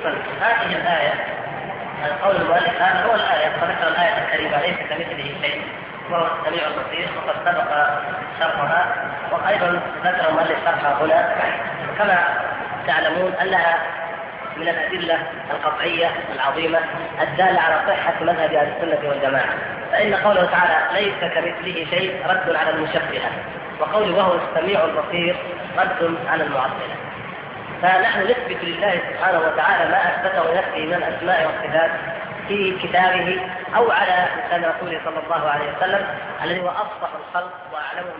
خصوصا هذه الآية، قول المؤلف هذا هو الآية، فذكر الآية الكريمة ليس كمثله شيء وهو السميع البصير، وقد سبق شرحها، وأيضا ذكر المؤلف شرحها هنا. كما تعلمون أنها من الأدلة القطعية العظيمة الدالة على صحة مذهب أهل السنة والجماعة. فإن قوله تعالى ليس كمثله شيء رد على المشبهة، وقوله وهو السميع البصير رد على المعطلة. فنحن نثبت لله سبحانه وتعالى ما أثبته لنفسه من الأسماء والصفات في كتابه أو على لسان رسوله صلى الله عليه وسلم، الذي هو أفصح الخلق وأعلمهم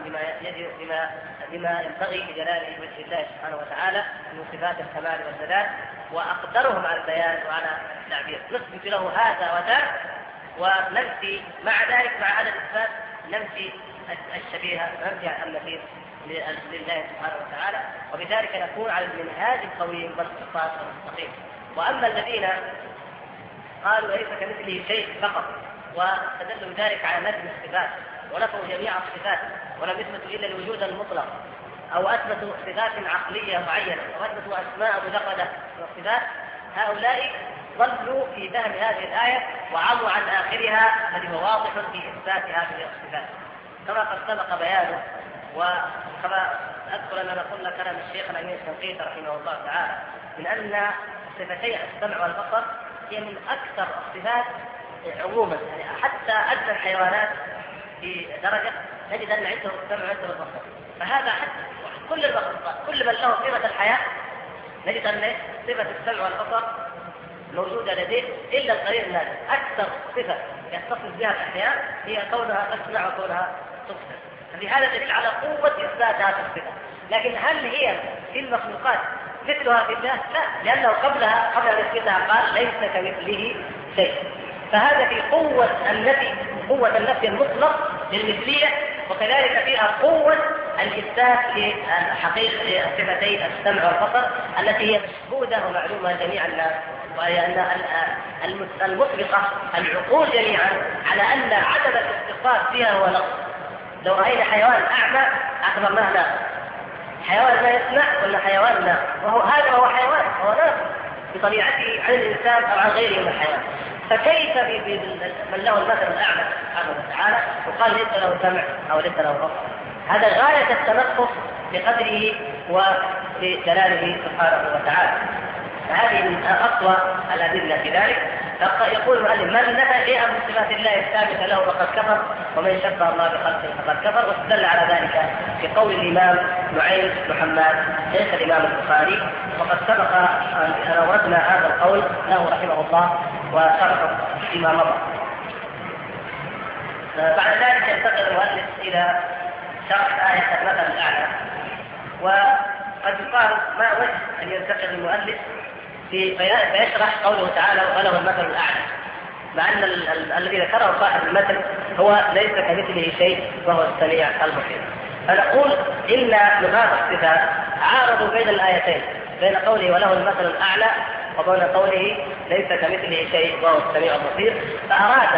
بما ينبغي لجلاله وجه الله سبحانه وتعالى من صفات الكمال والجلال، وأقدرهم على البيان وعلى التعبير. نثبت له هذا وذاك، وننفي مع ذلك مع هذا الإثبات ننفي الشبيهة وننفي المثيل لله سبحانه وتعالى، وبذلك نكون على المنهاج القويم والصفات المستقيم. وأما الذين قالوا ليس كمثله شيء فقط واستدلوا ذلك على نفي الصفات ونفوا جميع الصفات ولم يثبتوا إلا الوجود المطلق، أو أثبتوا صفات عقلية معينة، أو أثبتوا أسماء مجردة من الصفات، هؤلاء ضلوا في فهم هذه الآية وعموا عن آخرها الذي هو واضح في إثبات هذه الصفات كما قد سبق بيانه. وكما أذكر أننا قلنا كلام الشيخ الأمين الشنقيطي رحمه الله تعالى من أن صفتي السمع والبصر هي من أكثر الصفات عموما، يعني حتى أدنى الحيوانات في درجة نجد أن عنده السمع وعنده البصر، فهذا حتى كل المخلوقات كل من له صفة الحياة نجد أن صفة السمع والبصر موجودة لديه إلا القليل النادر. أكثر صفة يتصف بها الأحياء هي كونها تسمع وكونها تبصر، فلهذا دليل على قوة إثبات هذه الصفة. لكن هل هي في المخلوقات مثلها في الله؟ لا، لأنه قبل أن يثبتها قال ليس كمثله شيء. فهذا في قوة النفي المطلق للمثلية، وكذلك فيها قوة الإثبات لحقيقة صفتي السمع والبصر التي هي مشهودة ومعلومة جميع الناس، وهي أن المطلقة العقول جميعا على أن عدم الاتصال فيها هو نقص. لو رأينا حيوان أعمى أخبرناه ناقص، حيوان لا يسمع ولا حيوان ناقص، هذا هو حيوان، هو ناقص بطبيعته عن الإنسان أو عن غيره من الحيوان. فكيف من له المثل الأعلى سبحانه وتعالى وقال ليس له سمع أو ليس له بصر؟ هذا غاية التنقص بقدره وبجلاله سبحانه وتعالى. فهذه من أقوى الأدلة في ذلك. يقول المؤلف من نفى شيئا من صفات الله الثابتة له فقد كفر، ومن شبه الله بخلقه فقد كفر. واستدل على ذلك في قول الإمام نعيم محمد شيخ الإمام البخاري، وقد سبق أن أوردنا هذا القول له رحمه الله وشرحه فيما مضى. بعد ذلك ينتقل المؤلف إلى شرح آية المثل الأعلى. وقد يقال ما وجه أن ينتقل المؤلف فيشرح قوله تعالى وله المثل الأعلى، مع أن الذي ذكره صاحب المثل هو ليس كمثله شيء وهو السميع البصير. فنقول إن لغات الصفات عارضوا بين الآيتين، بين قوله وله المثل الأعلى وبين قوله ليس كمثله شيء وهو السميع البصير. فأراد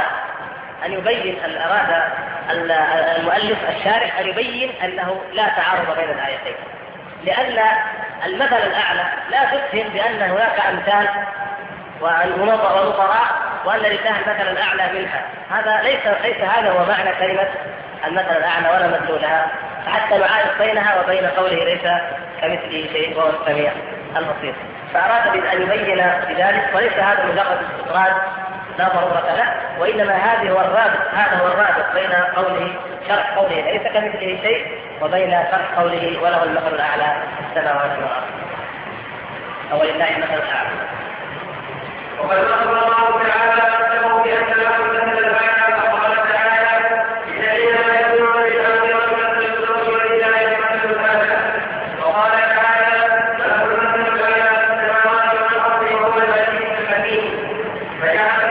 المؤلف الشارح أن يبين أنه لا تعارض بين الآيتين، لأن المثل الأعلى لا تفهم بأن هناك أمثال ونظراء وأن لله المثل الأعلى منها. هذا ليس هذا هو معنى كلمة المثل الأعلى ولا مدلولها، فحتى نعارض بينها وبين قوله ليس كمثله شيء وهو السميع البصير. فأراد أن يبين بذلك، وليس هذا مجرد استطراد لا ضرورة له، وإنما هذا هو الرابط بين شرح قوله ليس كمثله شيء وبين شرح قوله وله المثل الأعلى في السماوات والأرض، أو لله المثل الأعلى. وقد أخبر الله تعالى نفسه بأن له المثل الأعلى، فقال تعالى الذين يؤمنون بالأرض والمثل الزوج ولله المثل الأعلى. وقال تعالى له المثل الأعلى في السماوات والأرض وهو العزيز الحكيم. فجعل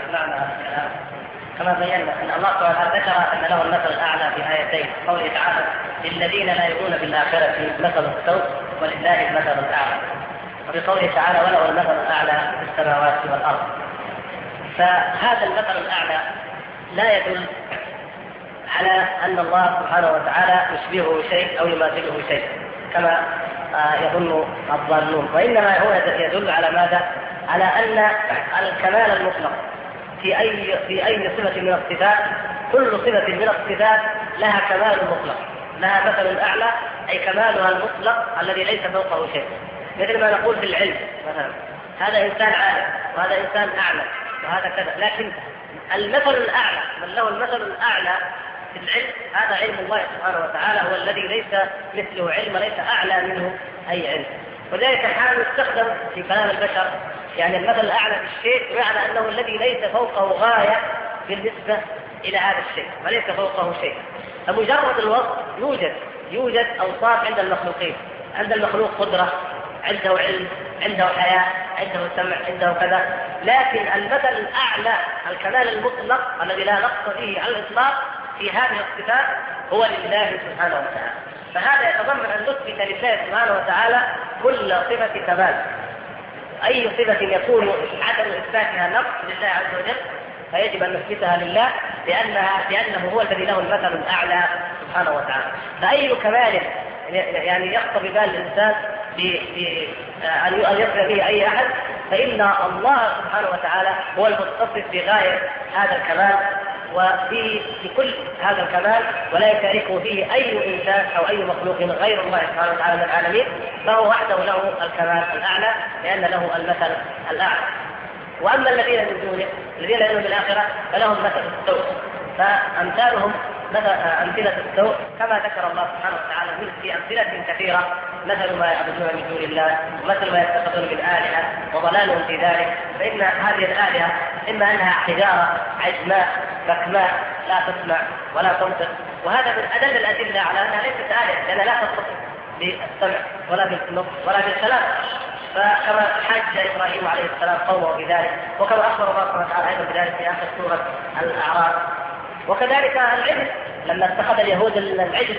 معنى الكلام كما بينا أن الله تعالى ذكر أن له المثل الأعلى في آيتين، قوله تعالى للذين لا يؤمنون بالآخرة مثل السوء ولله المثل الأعلى، وفي قوله تعالى وله المثل الأعلى في السماوات والأرض. فهذا المثل الأعلى لا يدل على أن الله سبحانه وتعالى يشبهه شيء أو يماثله شيء كما يظن الظالمون، وإنما هو يدل على ماذا؟ على أن الكمال المطلق في أي صفة من الصفات، كل صفة من الصفات لها كمال مطلق، لها مثل أعلى أي كمالها المطلق الذي ليس فوقه شيء. مثل ما نقول في العلم مثلا هذا إنسان عالم وهذا إنسان أعلم وهذا كذا، لكن المثل الأعلى من له المثل الأعلى في العلم هذا علم الله سبحانه وتعالى، هو الذي ليس مثله علم، ليس أعلى منه أي علم. وذلك الحال يستخدم في كلام البشر، يعني المثل الأعلى في الشيء بمعنى أنه الذي ليس فوقه غاية بالنسبة إلى هذا الشيء وليس فوقه شيء. فمجرد الوصف يوجد أوصاف عند المخلوقين، عند المخلوق قدرة، عنده علم، عنده حياة، عنده سمع، عنده كذا، لكن المثل الأعلى الكمال المطلق الذي لا نقص فيه على الإطلاق في هذه الصفات هو لله سبحانه وتعالى. فهذا يتضمن أن نثبت لله سبحانه وتعالى كل صفة كمال. أي صفة يكون عدم إثباتها نقص لله عز وجل فيجب أن نثبتها لله لأنه هو الذي له المثل الأعلى سبحانه وتعالى. فأي كمال يعني يخطر ببال الإنسان أن يصل به أي أحد، فإن الله سبحانه وتعالى هو المتصف بغاية هذا الكمال وفي كل هذا الكمال، ولا يشاركه فيه أي إنسان أو أي مخلوق غير الله سبحانه وتعالى من العالمين، فهو وحده له الكمال الأعلى لأن له المثل الأعلى. وأما الذين من دونه الذين لا يؤمنون بالآخرة فلهم مثل السوء، فأمثالهم أمثلة السوء كما ذكر الله سبحانه وتعالى في أمثلة كثيرة، مثل ما يعبدون من دون الله ومثل ما يتخذون من آلهة وضلالهم في ذلك. فإن هذه الآلهة إما أنها حجارة عجماء بكماء لا تسمع ولا تنطق، وهذا من أدل الأدلة على أنها ليست آلهة لأنها لا تنطق بالسمع ولا بالنطق ولا بالكلام. فكما حج إبراهيم عليه السلام قومه بذلك، وكما أخبر الله سبحانه وتعالى أيضا بذلك في آخر سورة الأعراف. وكذلك العجل لما اتخذ اليهود العجل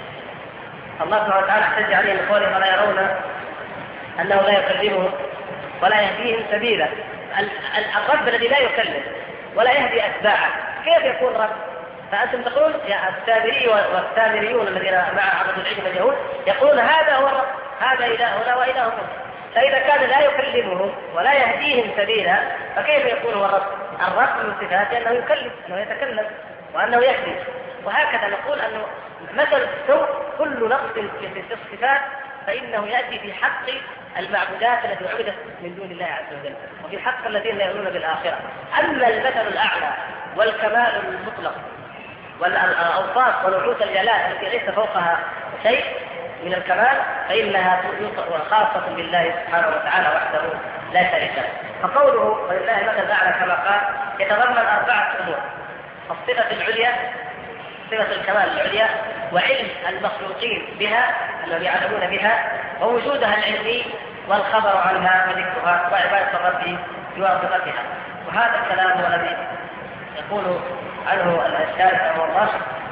الله سبحانه وتعالى احتج عليهم بقوله ولا يرون أنه لا يكلمهم ولا يهديهم سبيلا. الرب الذي لا يكلم ولا يهدي أتباعه كيف يكون رب؟ فأنتم تقولون يا السامري والسامريون الذين مع عبد العجل اليهود يقولون هذا هو الرب، هذا إلهنا وإلهكم. فإذا كان لا يكلمهم ولا يهديهم سبيلا فكيف يكون هو الرب؟ الرب من صفاته أنه يكلم، أنه يتكلم وأنه يهدي. وهكذا نقول أنه مثل السوء كل نقص في الصفات فإنه يأتي في حق المعبودات التي عبدت من دون الله عز وجل وفي حق الذين لا يؤمنون بالآخرة. أما المثل الأعلى والكمال المطلق والأوصاف ونعوت الجلال التي ليس فوقها شيء من الكمال فإنها خاصة بالله سبحانه وتعالى وحده لا شريك له. فقوله ولله المثل الأعلى كما قال يتضمن 4 أمور: الصفة العليا، صفة الكمال العليا، وعلم المخلوقين بها الذي يعلمون بها، ووجودها العلمي والخبر عنها وذكرها وعبادة الرب بواسطتها. وهذا الكلام هو الذي يقول عنه الشارع رحمه الله.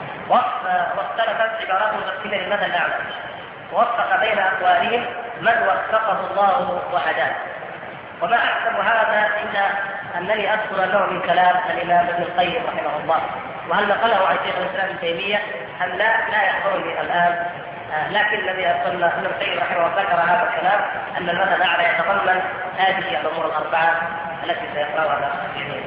واختلفت عبارات المفسرين للمثل الأعلى ووفق بين أقوالهم من وفقه الله وهداه. وما أحسب هذا إلا أنني أذكر أنه من كلام الإمام ابن القيم رحمه الله، وهل نقله عن شيخ الإسلام ابن تيمية أم لا يحضرني الآن، لكن الذي أذكرنا ابن القيم رحمه الله ذكر هذا الكلام أن المثل الأعلى يتضمن هذه الأمور 4 التي سيقرأها الأخ.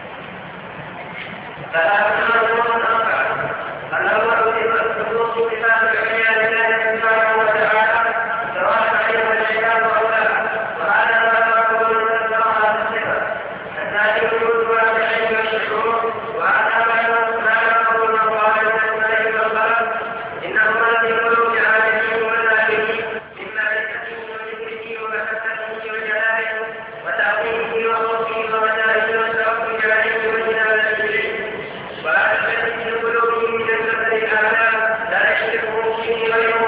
الأول الحدوث صفات العليا لله سبحانه وتعالى سواء علم العباد أو لا، وهذا ما نقول من هذه الصفة. الثاني وجود هذا العلم والشعور، وهذا ما نقول من قال الأسماء والخلق إنهما في قلوب عالمين وذاكرين إما لتكون وذكره ومحبته وجلاله وتعظيمه وخوفه ومدائه والتوكل عليه والإنابة إليه، ولا تشترك في قلوبهم من المثل الأعلى لا يشركه فيه غيره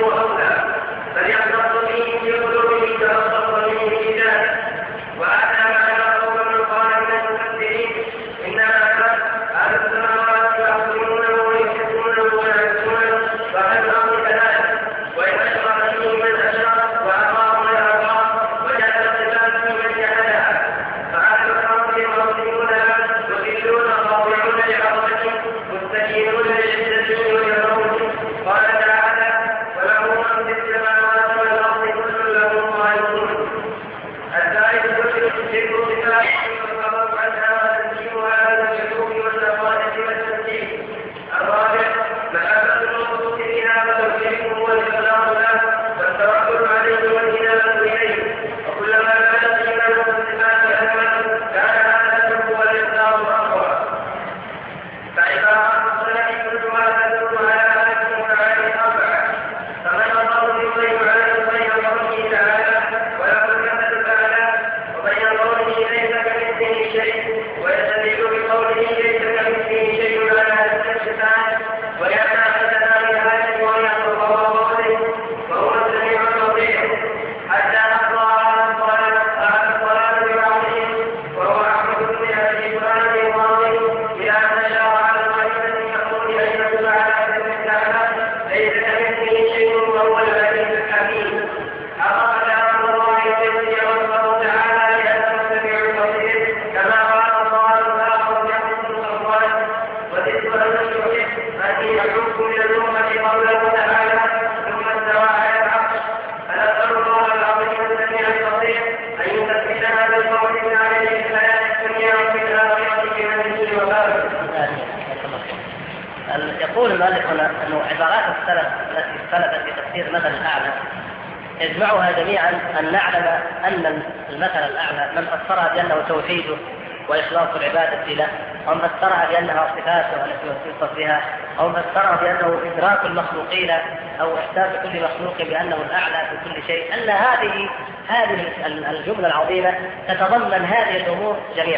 المؤلف هنا أنه عبارات السلف التي اختلفت في تفسير المثل الأعلى يجمعها جميعا أن نعلم أن المثل الأعلى من فسرها بأنه توحيده وإخلاص العبادة له، أو فسرها بأنها صفاته التي وصف بها، أو فسرها بأنه إدراك المخلوقين أو إحساس كل مخلوق بأنه الأعلى في كل شيء، أن هذه الجملة العظيمة تتضمن هذه الأمور جميعا.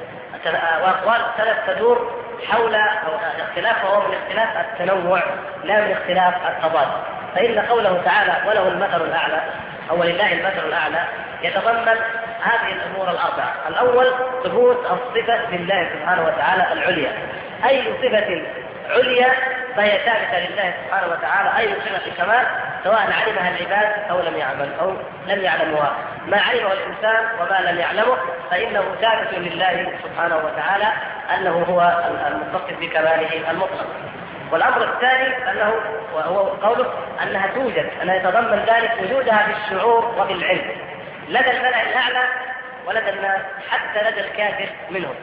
وأقوال السلف تدور حول اختلاف، وهو من اختلاف التنوع لا من اختلاف التضاد. فإن قوله تعالى وله المثل الأعلى أو لله المثل الأعلى يتضمن هذه الأمور الأربعة. الأول ثبوت الصفة لله سبحانه وتعالى العليا، أي صفة عليا فهي ثابتة لله سبحانه وتعالى، أي صفة كمال سواء علمها العباد أو لم يعلموها. ما علمه الإنسان وما لم يعلمه فإنه ثابت لله سبحانه وتعالى أنه هو المتصف بكماله المطلق. والأمر الثاني أنه وهو قوله أنها توجد، أنها يتضمن ذلك وجودها بالشعور وبالعلم لدى الملأ الأعلى ولدى الناس حتى لدى الكافر منهم.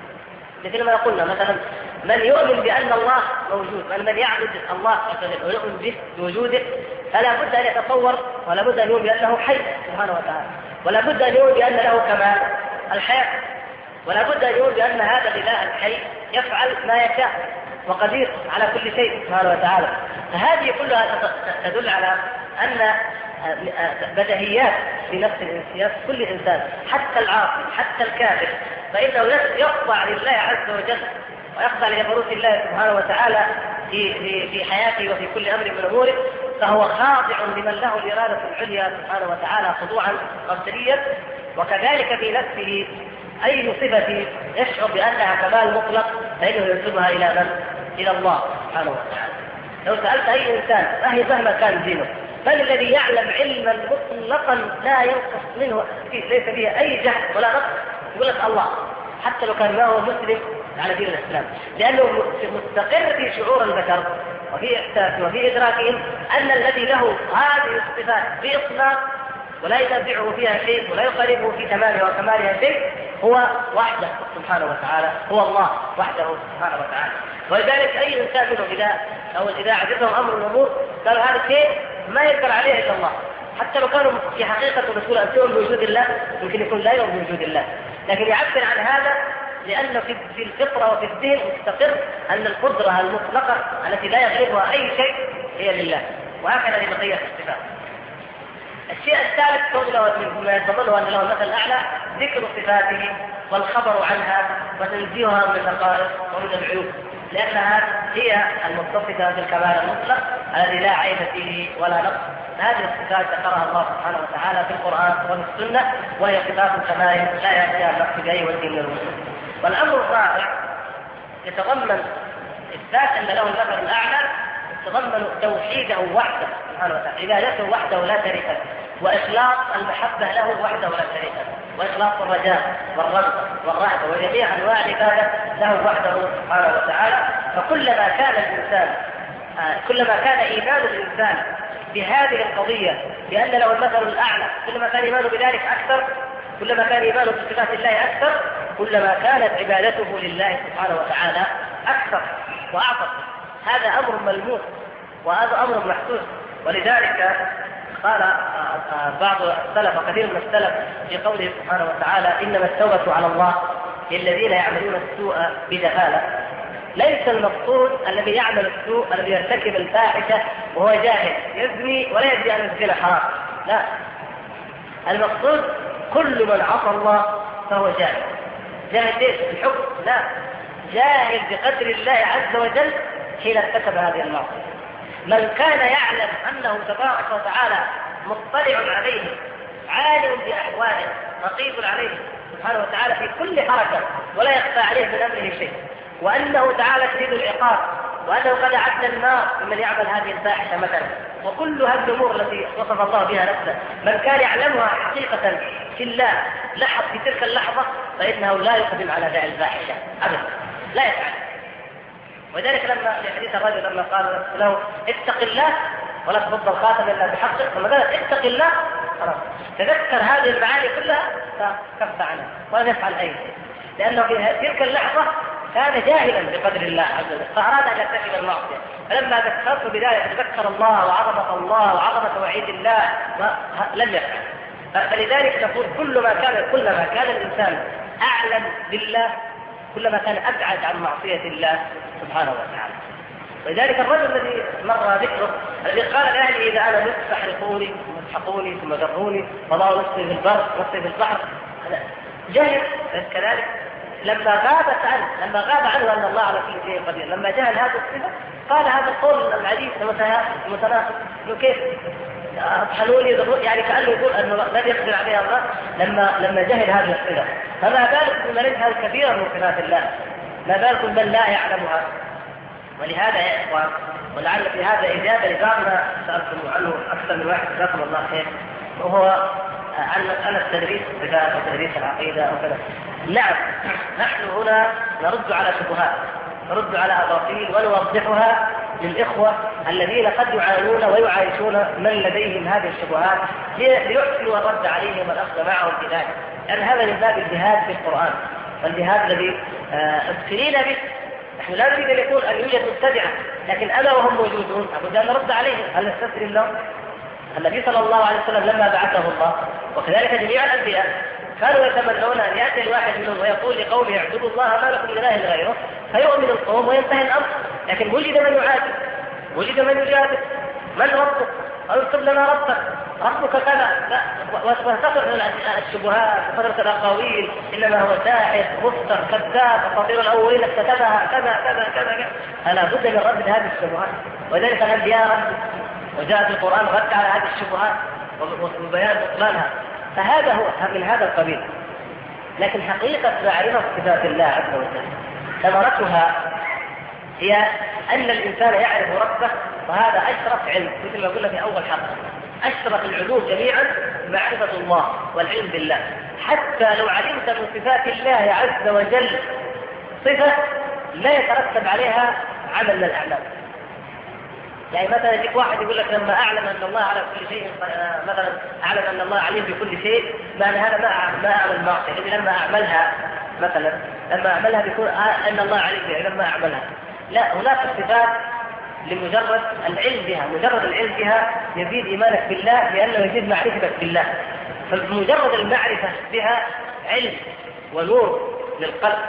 مثل ما قلنا مثلا من يؤمن بأن الله موجود، من يعبد الله ويؤمن به بوجوده فلا بد أن يتصور ولا بد أن يؤمن بأنه حي سبحانه وتعالى، ولا بد أن يؤمن بأن له كمال الحياة، ولا بد أن يؤمن بأن هذا الإله الحي يفعل ما يشاء وقدير على كل شيء سبحانه وتعالى. فهذه كلها تدل على أن بديهيات في نفس كل إنسان حتى العاصي حتى الكافر، فإنه يخضع لله عز وجل ويخضع لجبروت الله سبحانه وتعالى في حياته وفي كل أمر من أموره، فهو خاضع لمن له الإرادة العليا سبحانه وتعالى خضوعا قصريا. وكذلك في نفسه أي صفة يشعر بأنها كمال مطلق فإنه ينسبها إلى من؟ إلى الله سبحانه وتعالى. لو سألت أي إنسان مهما كان دينه من الذي يعلم علما مطلقا لا ينقص منه ليس فيه أي جهل ولا نقص، يقول لك الله، حتى لو كان ما هو مسلم على دين الإسلام، لأنه مستقر في شعور البشر وفي إحساسه وفي إدراكهم أن الذي له هذه الصفات بإطلاق ولا ينازعه فيها شيء ولا يقاربه في تمامها وكمالها شيء هو وحده سبحانه وتعالى، هو الله وحده سبحانه وتعالى. ولذلك أي إنسان منهم إذا عجبهم أمر الأمور قالوا هذا الشيء ما يقدر عليه إلا الله، حتى لو كانوا في حقيقة رسول أن تؤمن بوجود الله يمكن يكون لا يؤمن بوجود الله، لكن يعبر عن هذا لأن في الفطرة وفي الذهن مستقر أن القدرة المطلقة التي لا يغلبها أي شيء هي لله، وهكذا لبقية الصفات. الشيء الثالث قوله مما يتضمنه أن له المثل الأعلى ذكر صفاته والخبر عنها وتنزيهها من النقائص ومن العيوب، لأنها هي المتصفة بالكمال المطلق الذي لا عيب فيه ولا نقص. هذه الصفات ذكرها الله سبحانه وتعالى في القرآن وفي السنة، وهي صفات كمال لا يأتيها النقص بأي وجه من الوجوه. والأمر الرابع يتضمن إثبات أن له المثل الأعلى، يتضمن توحيده وحده سبحانه وتعالى، عبادته وحده لا شريك له، وإخلاص المحبة له وحده لا شريك له، وإخلاص الرجاء والرغبة والرهبة وجميع أنواع العبادة له وحده سبحانه وتعالى. كلما كان إيمان الإنسان بهذه القضية بأن له المثل الأعلى، كلما كان إيمانه بذلك أكثر، كلما كان إيمانه بصفات الله أكثر، كلما كانت عبادته لله سبحانه وتعالى أكثر وأعظم. هذا أمر ملموس وهذا أمر محسوس. ولذلك قال بعض السلف وكثير من السلف في قوله سبحانه وتعالى إنما التوبة على الله للذين يعملون السوء بجهالة. ليس المقصود الذي يعمل السوء الذي يرتكب الفاحشة وهو جاهل يزني ولا يدري أن الزنا حرام، لا، المقصود كل من عصى الله فهو جاهل. جاهل ليش؟ الحكم؟ لا، جاهل بقدر الله عز وجل حين ارتكب هذه المعصية. من كان يعلم أنه تبارك وتعالى مطلع عليه عالم بأحواله رقيب عليه سبحانه وتعالى في كل حركة ولا يخفى عليه من أمره شيء، وأنه تعالى شديد العقاب، وأنه قد أعد النار لمن يعمل هذه الفاحشة مثلا، وكل هذه الأمور التي وصف الله بها نفسه من كان يعلمها حقيقة في الله لحظ في تلك اللحظة فإنه لا يقدم على داعي الفاحشة أبدا، لا يفعل. وذلك لما في حديث الرجل لما قال له اتق الله ولا تفض الخاتم الا بحقه، لما قال اتق الله خلاص تذكر هذه المعاني كلها فكف عنها ولم يفعل اي شيء، لانه في تلك اللحظه كان جاهلا بقدر الله عز وجل فأراد أن يرتكب المعصية، فلما ذكرت بذلك تذكر الله وعظمة الله وعظمة وعيد الله لم يفعل. فلذلك نقول كلما كان الإنسان أعلم بالله كلما كان أبعد عن معصية الله سبحانه وتعالى. ولذلك الرجل الذي مر ذكره الذي قال لأهله إذا أنا مت فاحرقوني ثم اسحقوني ثم ذروني وضعوا نصفي في البر نصفي في البحر، جهل كذلك لما غاب عنه أن الله على كل شيء قدير، لما جهل هذا الصفة قال هذا القول العجيب المتناقض انه كيف اطحنوني يعني كأنه يقول انه لن يقدر عليها الله لما جهل هذه الصفة. فما بالك بمن يجهل كثيرا من صفات الله، ما بالكم من لا يعلمها. ولهذا يا اخوان، ولعل في هذا اجابه لبعض ما سالتم عنه اكثر من واحد جزاكم الله خير، وهو عن مسألة التدريس الصفات وتدريس العقيدة وكذا. نعم، نحن هنا نرد على شبهات، نرد على أباطيل ونوضحها للإخوة الذين قد يعانون ويعايشون من لديهم هذه الشبهات ليحسنوا الرد عليهم والأخذ معهم في ذلك، لأن هذا من باب الجهاد في القرآن، والجهاد الذي ابتلينا به. نحن لا نريد أن يكون أن يوجد مبتدعة، لكن أنا وهم موجودون لابد أن نرد عليهم. هل نستسلم لهم؟ النبي صلى الله عليه وسلم لما بعثه الله وكذلك جميع الأنبياء كانوا يتمنون أن يأتي الواحد منهم ويقول لقومه اعبدوا الله ما لكم من إله غيره، فيؤمن القوم وينتهي الأمر. لكن وجد من يعاتب، وجد من يجادل، من ربك؟ قالوا اكتب لنا ربك كذا، لا، وتقر الشبهات وفترة الأقاويل إنما هو ساحر مفتر كذاب أساطير الأولين اكتتبها كذا كذا كذا. فلا بد من رد هذه الشبهات، وذلك الأنبياء وجاء في القرآن رد على هذه الشبهات وبيان بطلانها. فهذا هو من هذا القبيل. لكن حقيقة معرفة صفات الله عز وجل ثمرتها هي أن الإنسان يعرف ربه، وهذا أشرف علم، مثل ما قلنا في أول حلقة، أشرف العلوم جميعا معرفة الله والعلم بالله. حتى لو علمت من صفات الله عز وجل صفة لا يترتب عليها عمل من الأعمال. يعني مثلا يجيك واحد يقول لك لما أعلم أن الله على كل شيء، مثلا أعلم أن الله عليم بكل شيء، معنى هذا ما أعمل معصية، يعني لما أعملها مثلا لما أعملها بيكون أن الله عليم بها لما أعملها. لا، هناك صفات لمجرد العلم بها، مجرد العلم بها يزيد إيمانك بالله لأنه يزيد معرفتك بالله. فمجرد المعرفة بها علم ونور للقلب.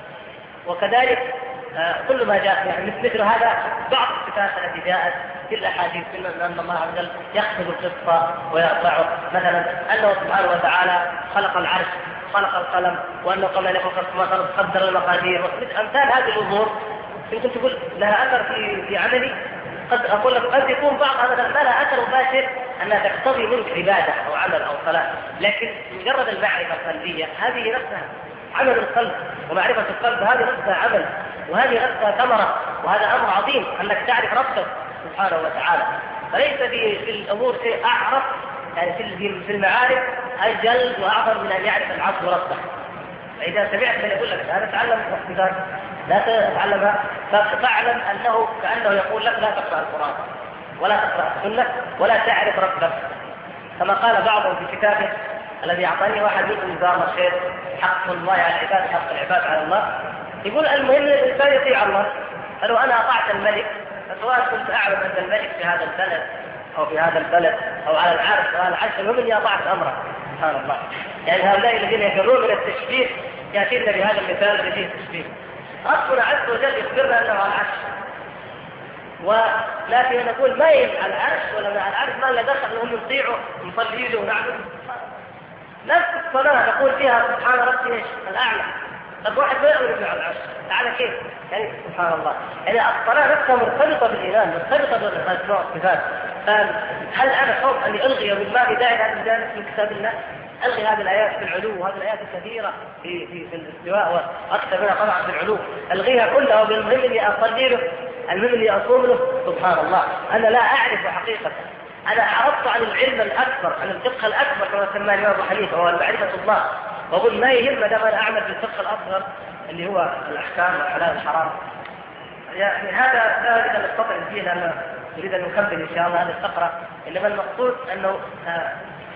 وكذلك كل ما جاء يعني مثل هذا بعض الصفات التي جاءت في الأحاديث أن الله عز وجل يخفض القسط ويرفعه، مثلا أنه سبحانه وتعالى خلق العرش خلق القلم، وأنه قبل أن يخلق السماوات قدر المقادير. أمثال هذه الأمور يمكن تقول لها أثر في عملي، قد أقول لك قد يكون بعضها مثلا ما لها أثر مباشر أنها تقتضي منك عبادة أو عمل أو صلاة، لكن مجرد المعرفة القلبية هذه نفسها عمل القلب، ومعرفة القلب هذه نفسها عمل، وهذه نفسها ثمرة، وهذا أمر عظيم أنك تعرف ربك سبحانه وتعالى. فليس في الأمور شيء أعرف يعني في المعارف أجل وأعظم من أن يعرف العبد ربه. فإذا سمعت من يقول لك هذا تعلم الصفات لا تتعلمها، فاعلم أنه كأنه يقول لك لا تقرأ القرآن ولا تقرأ السنة ولا تعرف ربك. كما قال بعضهم في كتابه الذي أعطاني واحد منكم نظام الخير حق الله على العباد حق العباد على الله، يقول المهم الإنسان يطيع الله. فلو أنا أطعت الملك فسواء كنت أعلم أن الملك في هذا البلد أو في هذا البلد أو على العرش وعلى العرش، المهم أني أطعت أمره سبحان الله. يعني هؤلاء الذين يفرون من التشبيه يأتينا بهذا المثال الذي فيه التشبيه. ربنا عز وجل يخبرنا أنه على العرش، ولكن نقول ما يم على العرش ولا على العرش ما لا دخل أنهم يطيعوا نصلي له ونعبد. نفس الصلاة نقول فيها سبحان ربي الأعلى. طب واحد ما يؤمن على العرش على كيف؟ يعني سبحان الله، يعني الصلاة نفسها مرتبطة بالإيمان، مرتبطة بالأسماء والصفات. هل أنا خوف أن ألغي من ما بداية هذا الجانب من كتاب الله؟ ألغي هذه الآيات في العلو وهذه الآيات الكثيرة في الاستواء وأكثر منها طبعا في العلو، ألغيها كلها وبالمهم أني أصلي له، المهم أني أصوم له. سبحان الله، أنا لا أعرف حقيقة، أنا أعرضت عن العلم الأكبر، عن الفقه الأكبر كما سماه الإمام أبو حنيفة وهو معرفة الله، وأقول ما يهم دام أنا أعمل في الفقه الأصغر اللي هو الأحكام والحلال والحرام. يعني هذا لا أريد أن أستطيع فيه لأن نريد أن نكمل إن شاء الله هذه الفقرة، إنما المقصود أنه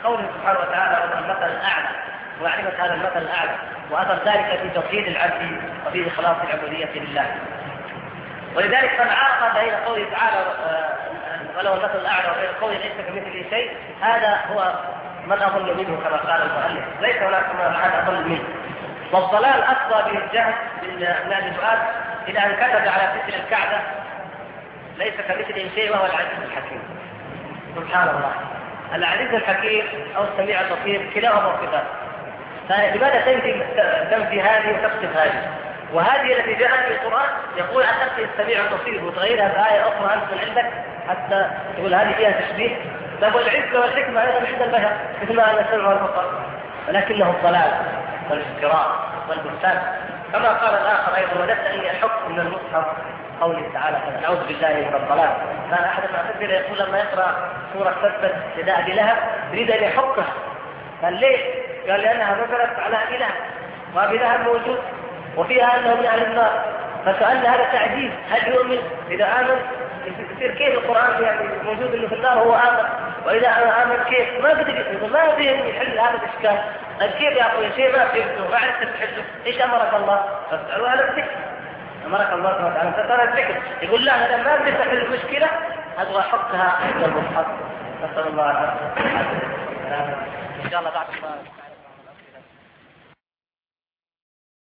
قوله سبحانه وتعالى المثل الأعلى، ومعرفة هذا المثل الأعلى وأثر ذلك في توحيد العبد وفي إخلاص العبودية لله. ولذلك فالعلاقة بين قوله تعالى ولو المثل الأعلى وبين قوله ليس كمثله شيء، هذا هو من أضل منه كما قال المؤلف، ليس هناك أحد أضل منه. والضلال أفضى به الجهل من أبناء الدعاة إلى أن كتب على ستر الكعبة ليس كمثله شيء وهو العزيز الحكيم. سبحان الله، العزيز الحكيم أو السميع البصير كلاهما صفات، فلماذا تنفي هذه وتكتب هذه؟ وهذه التي جاءت في القرآن يقول أن تأتي السميع البصير وتغيرها بآية أخرى أنت من عندك حتى تقول هذه فيها تشبيه. طيب والعزة والحكمة أيضا عند البشر مثل ما أن السمع والبصر، ولكنه الضلال والافتراء والبهتان. كما قال الآخر أيضا ونبدأ أحق من المصحف قوله تعالى نعوذ بالله من الضلال. كان أحد المعتزلة يقول لما يقرأ سورة تبت يدا أبي لهب يريد أن يحقها. قال ليه؟ قال لأنها نزلت على أبي لهب وأبي لهب موجود وفيها أنه من أهل النار، فسألنا هذا تعجيز، هل يؤمن؟ إذا آمن يصير كيف القرآن يعني موجود إنه في النار هو آمن، وإذا أنا آمن كيف؟ ما قدر يحل هذا الإشكال. كيف يا أخوي شيء ما فهمته ما عرفت تحله، إيش أمرك الله؟ فاسألوا على الذكر، أمرك الله سبحانه وتعالى فترى الذكر. يقول لا أنا ما أقدر تحل المشكلة أبغى أحطها عند المصحف. نسأل الله العافية. إن شاء الله بعد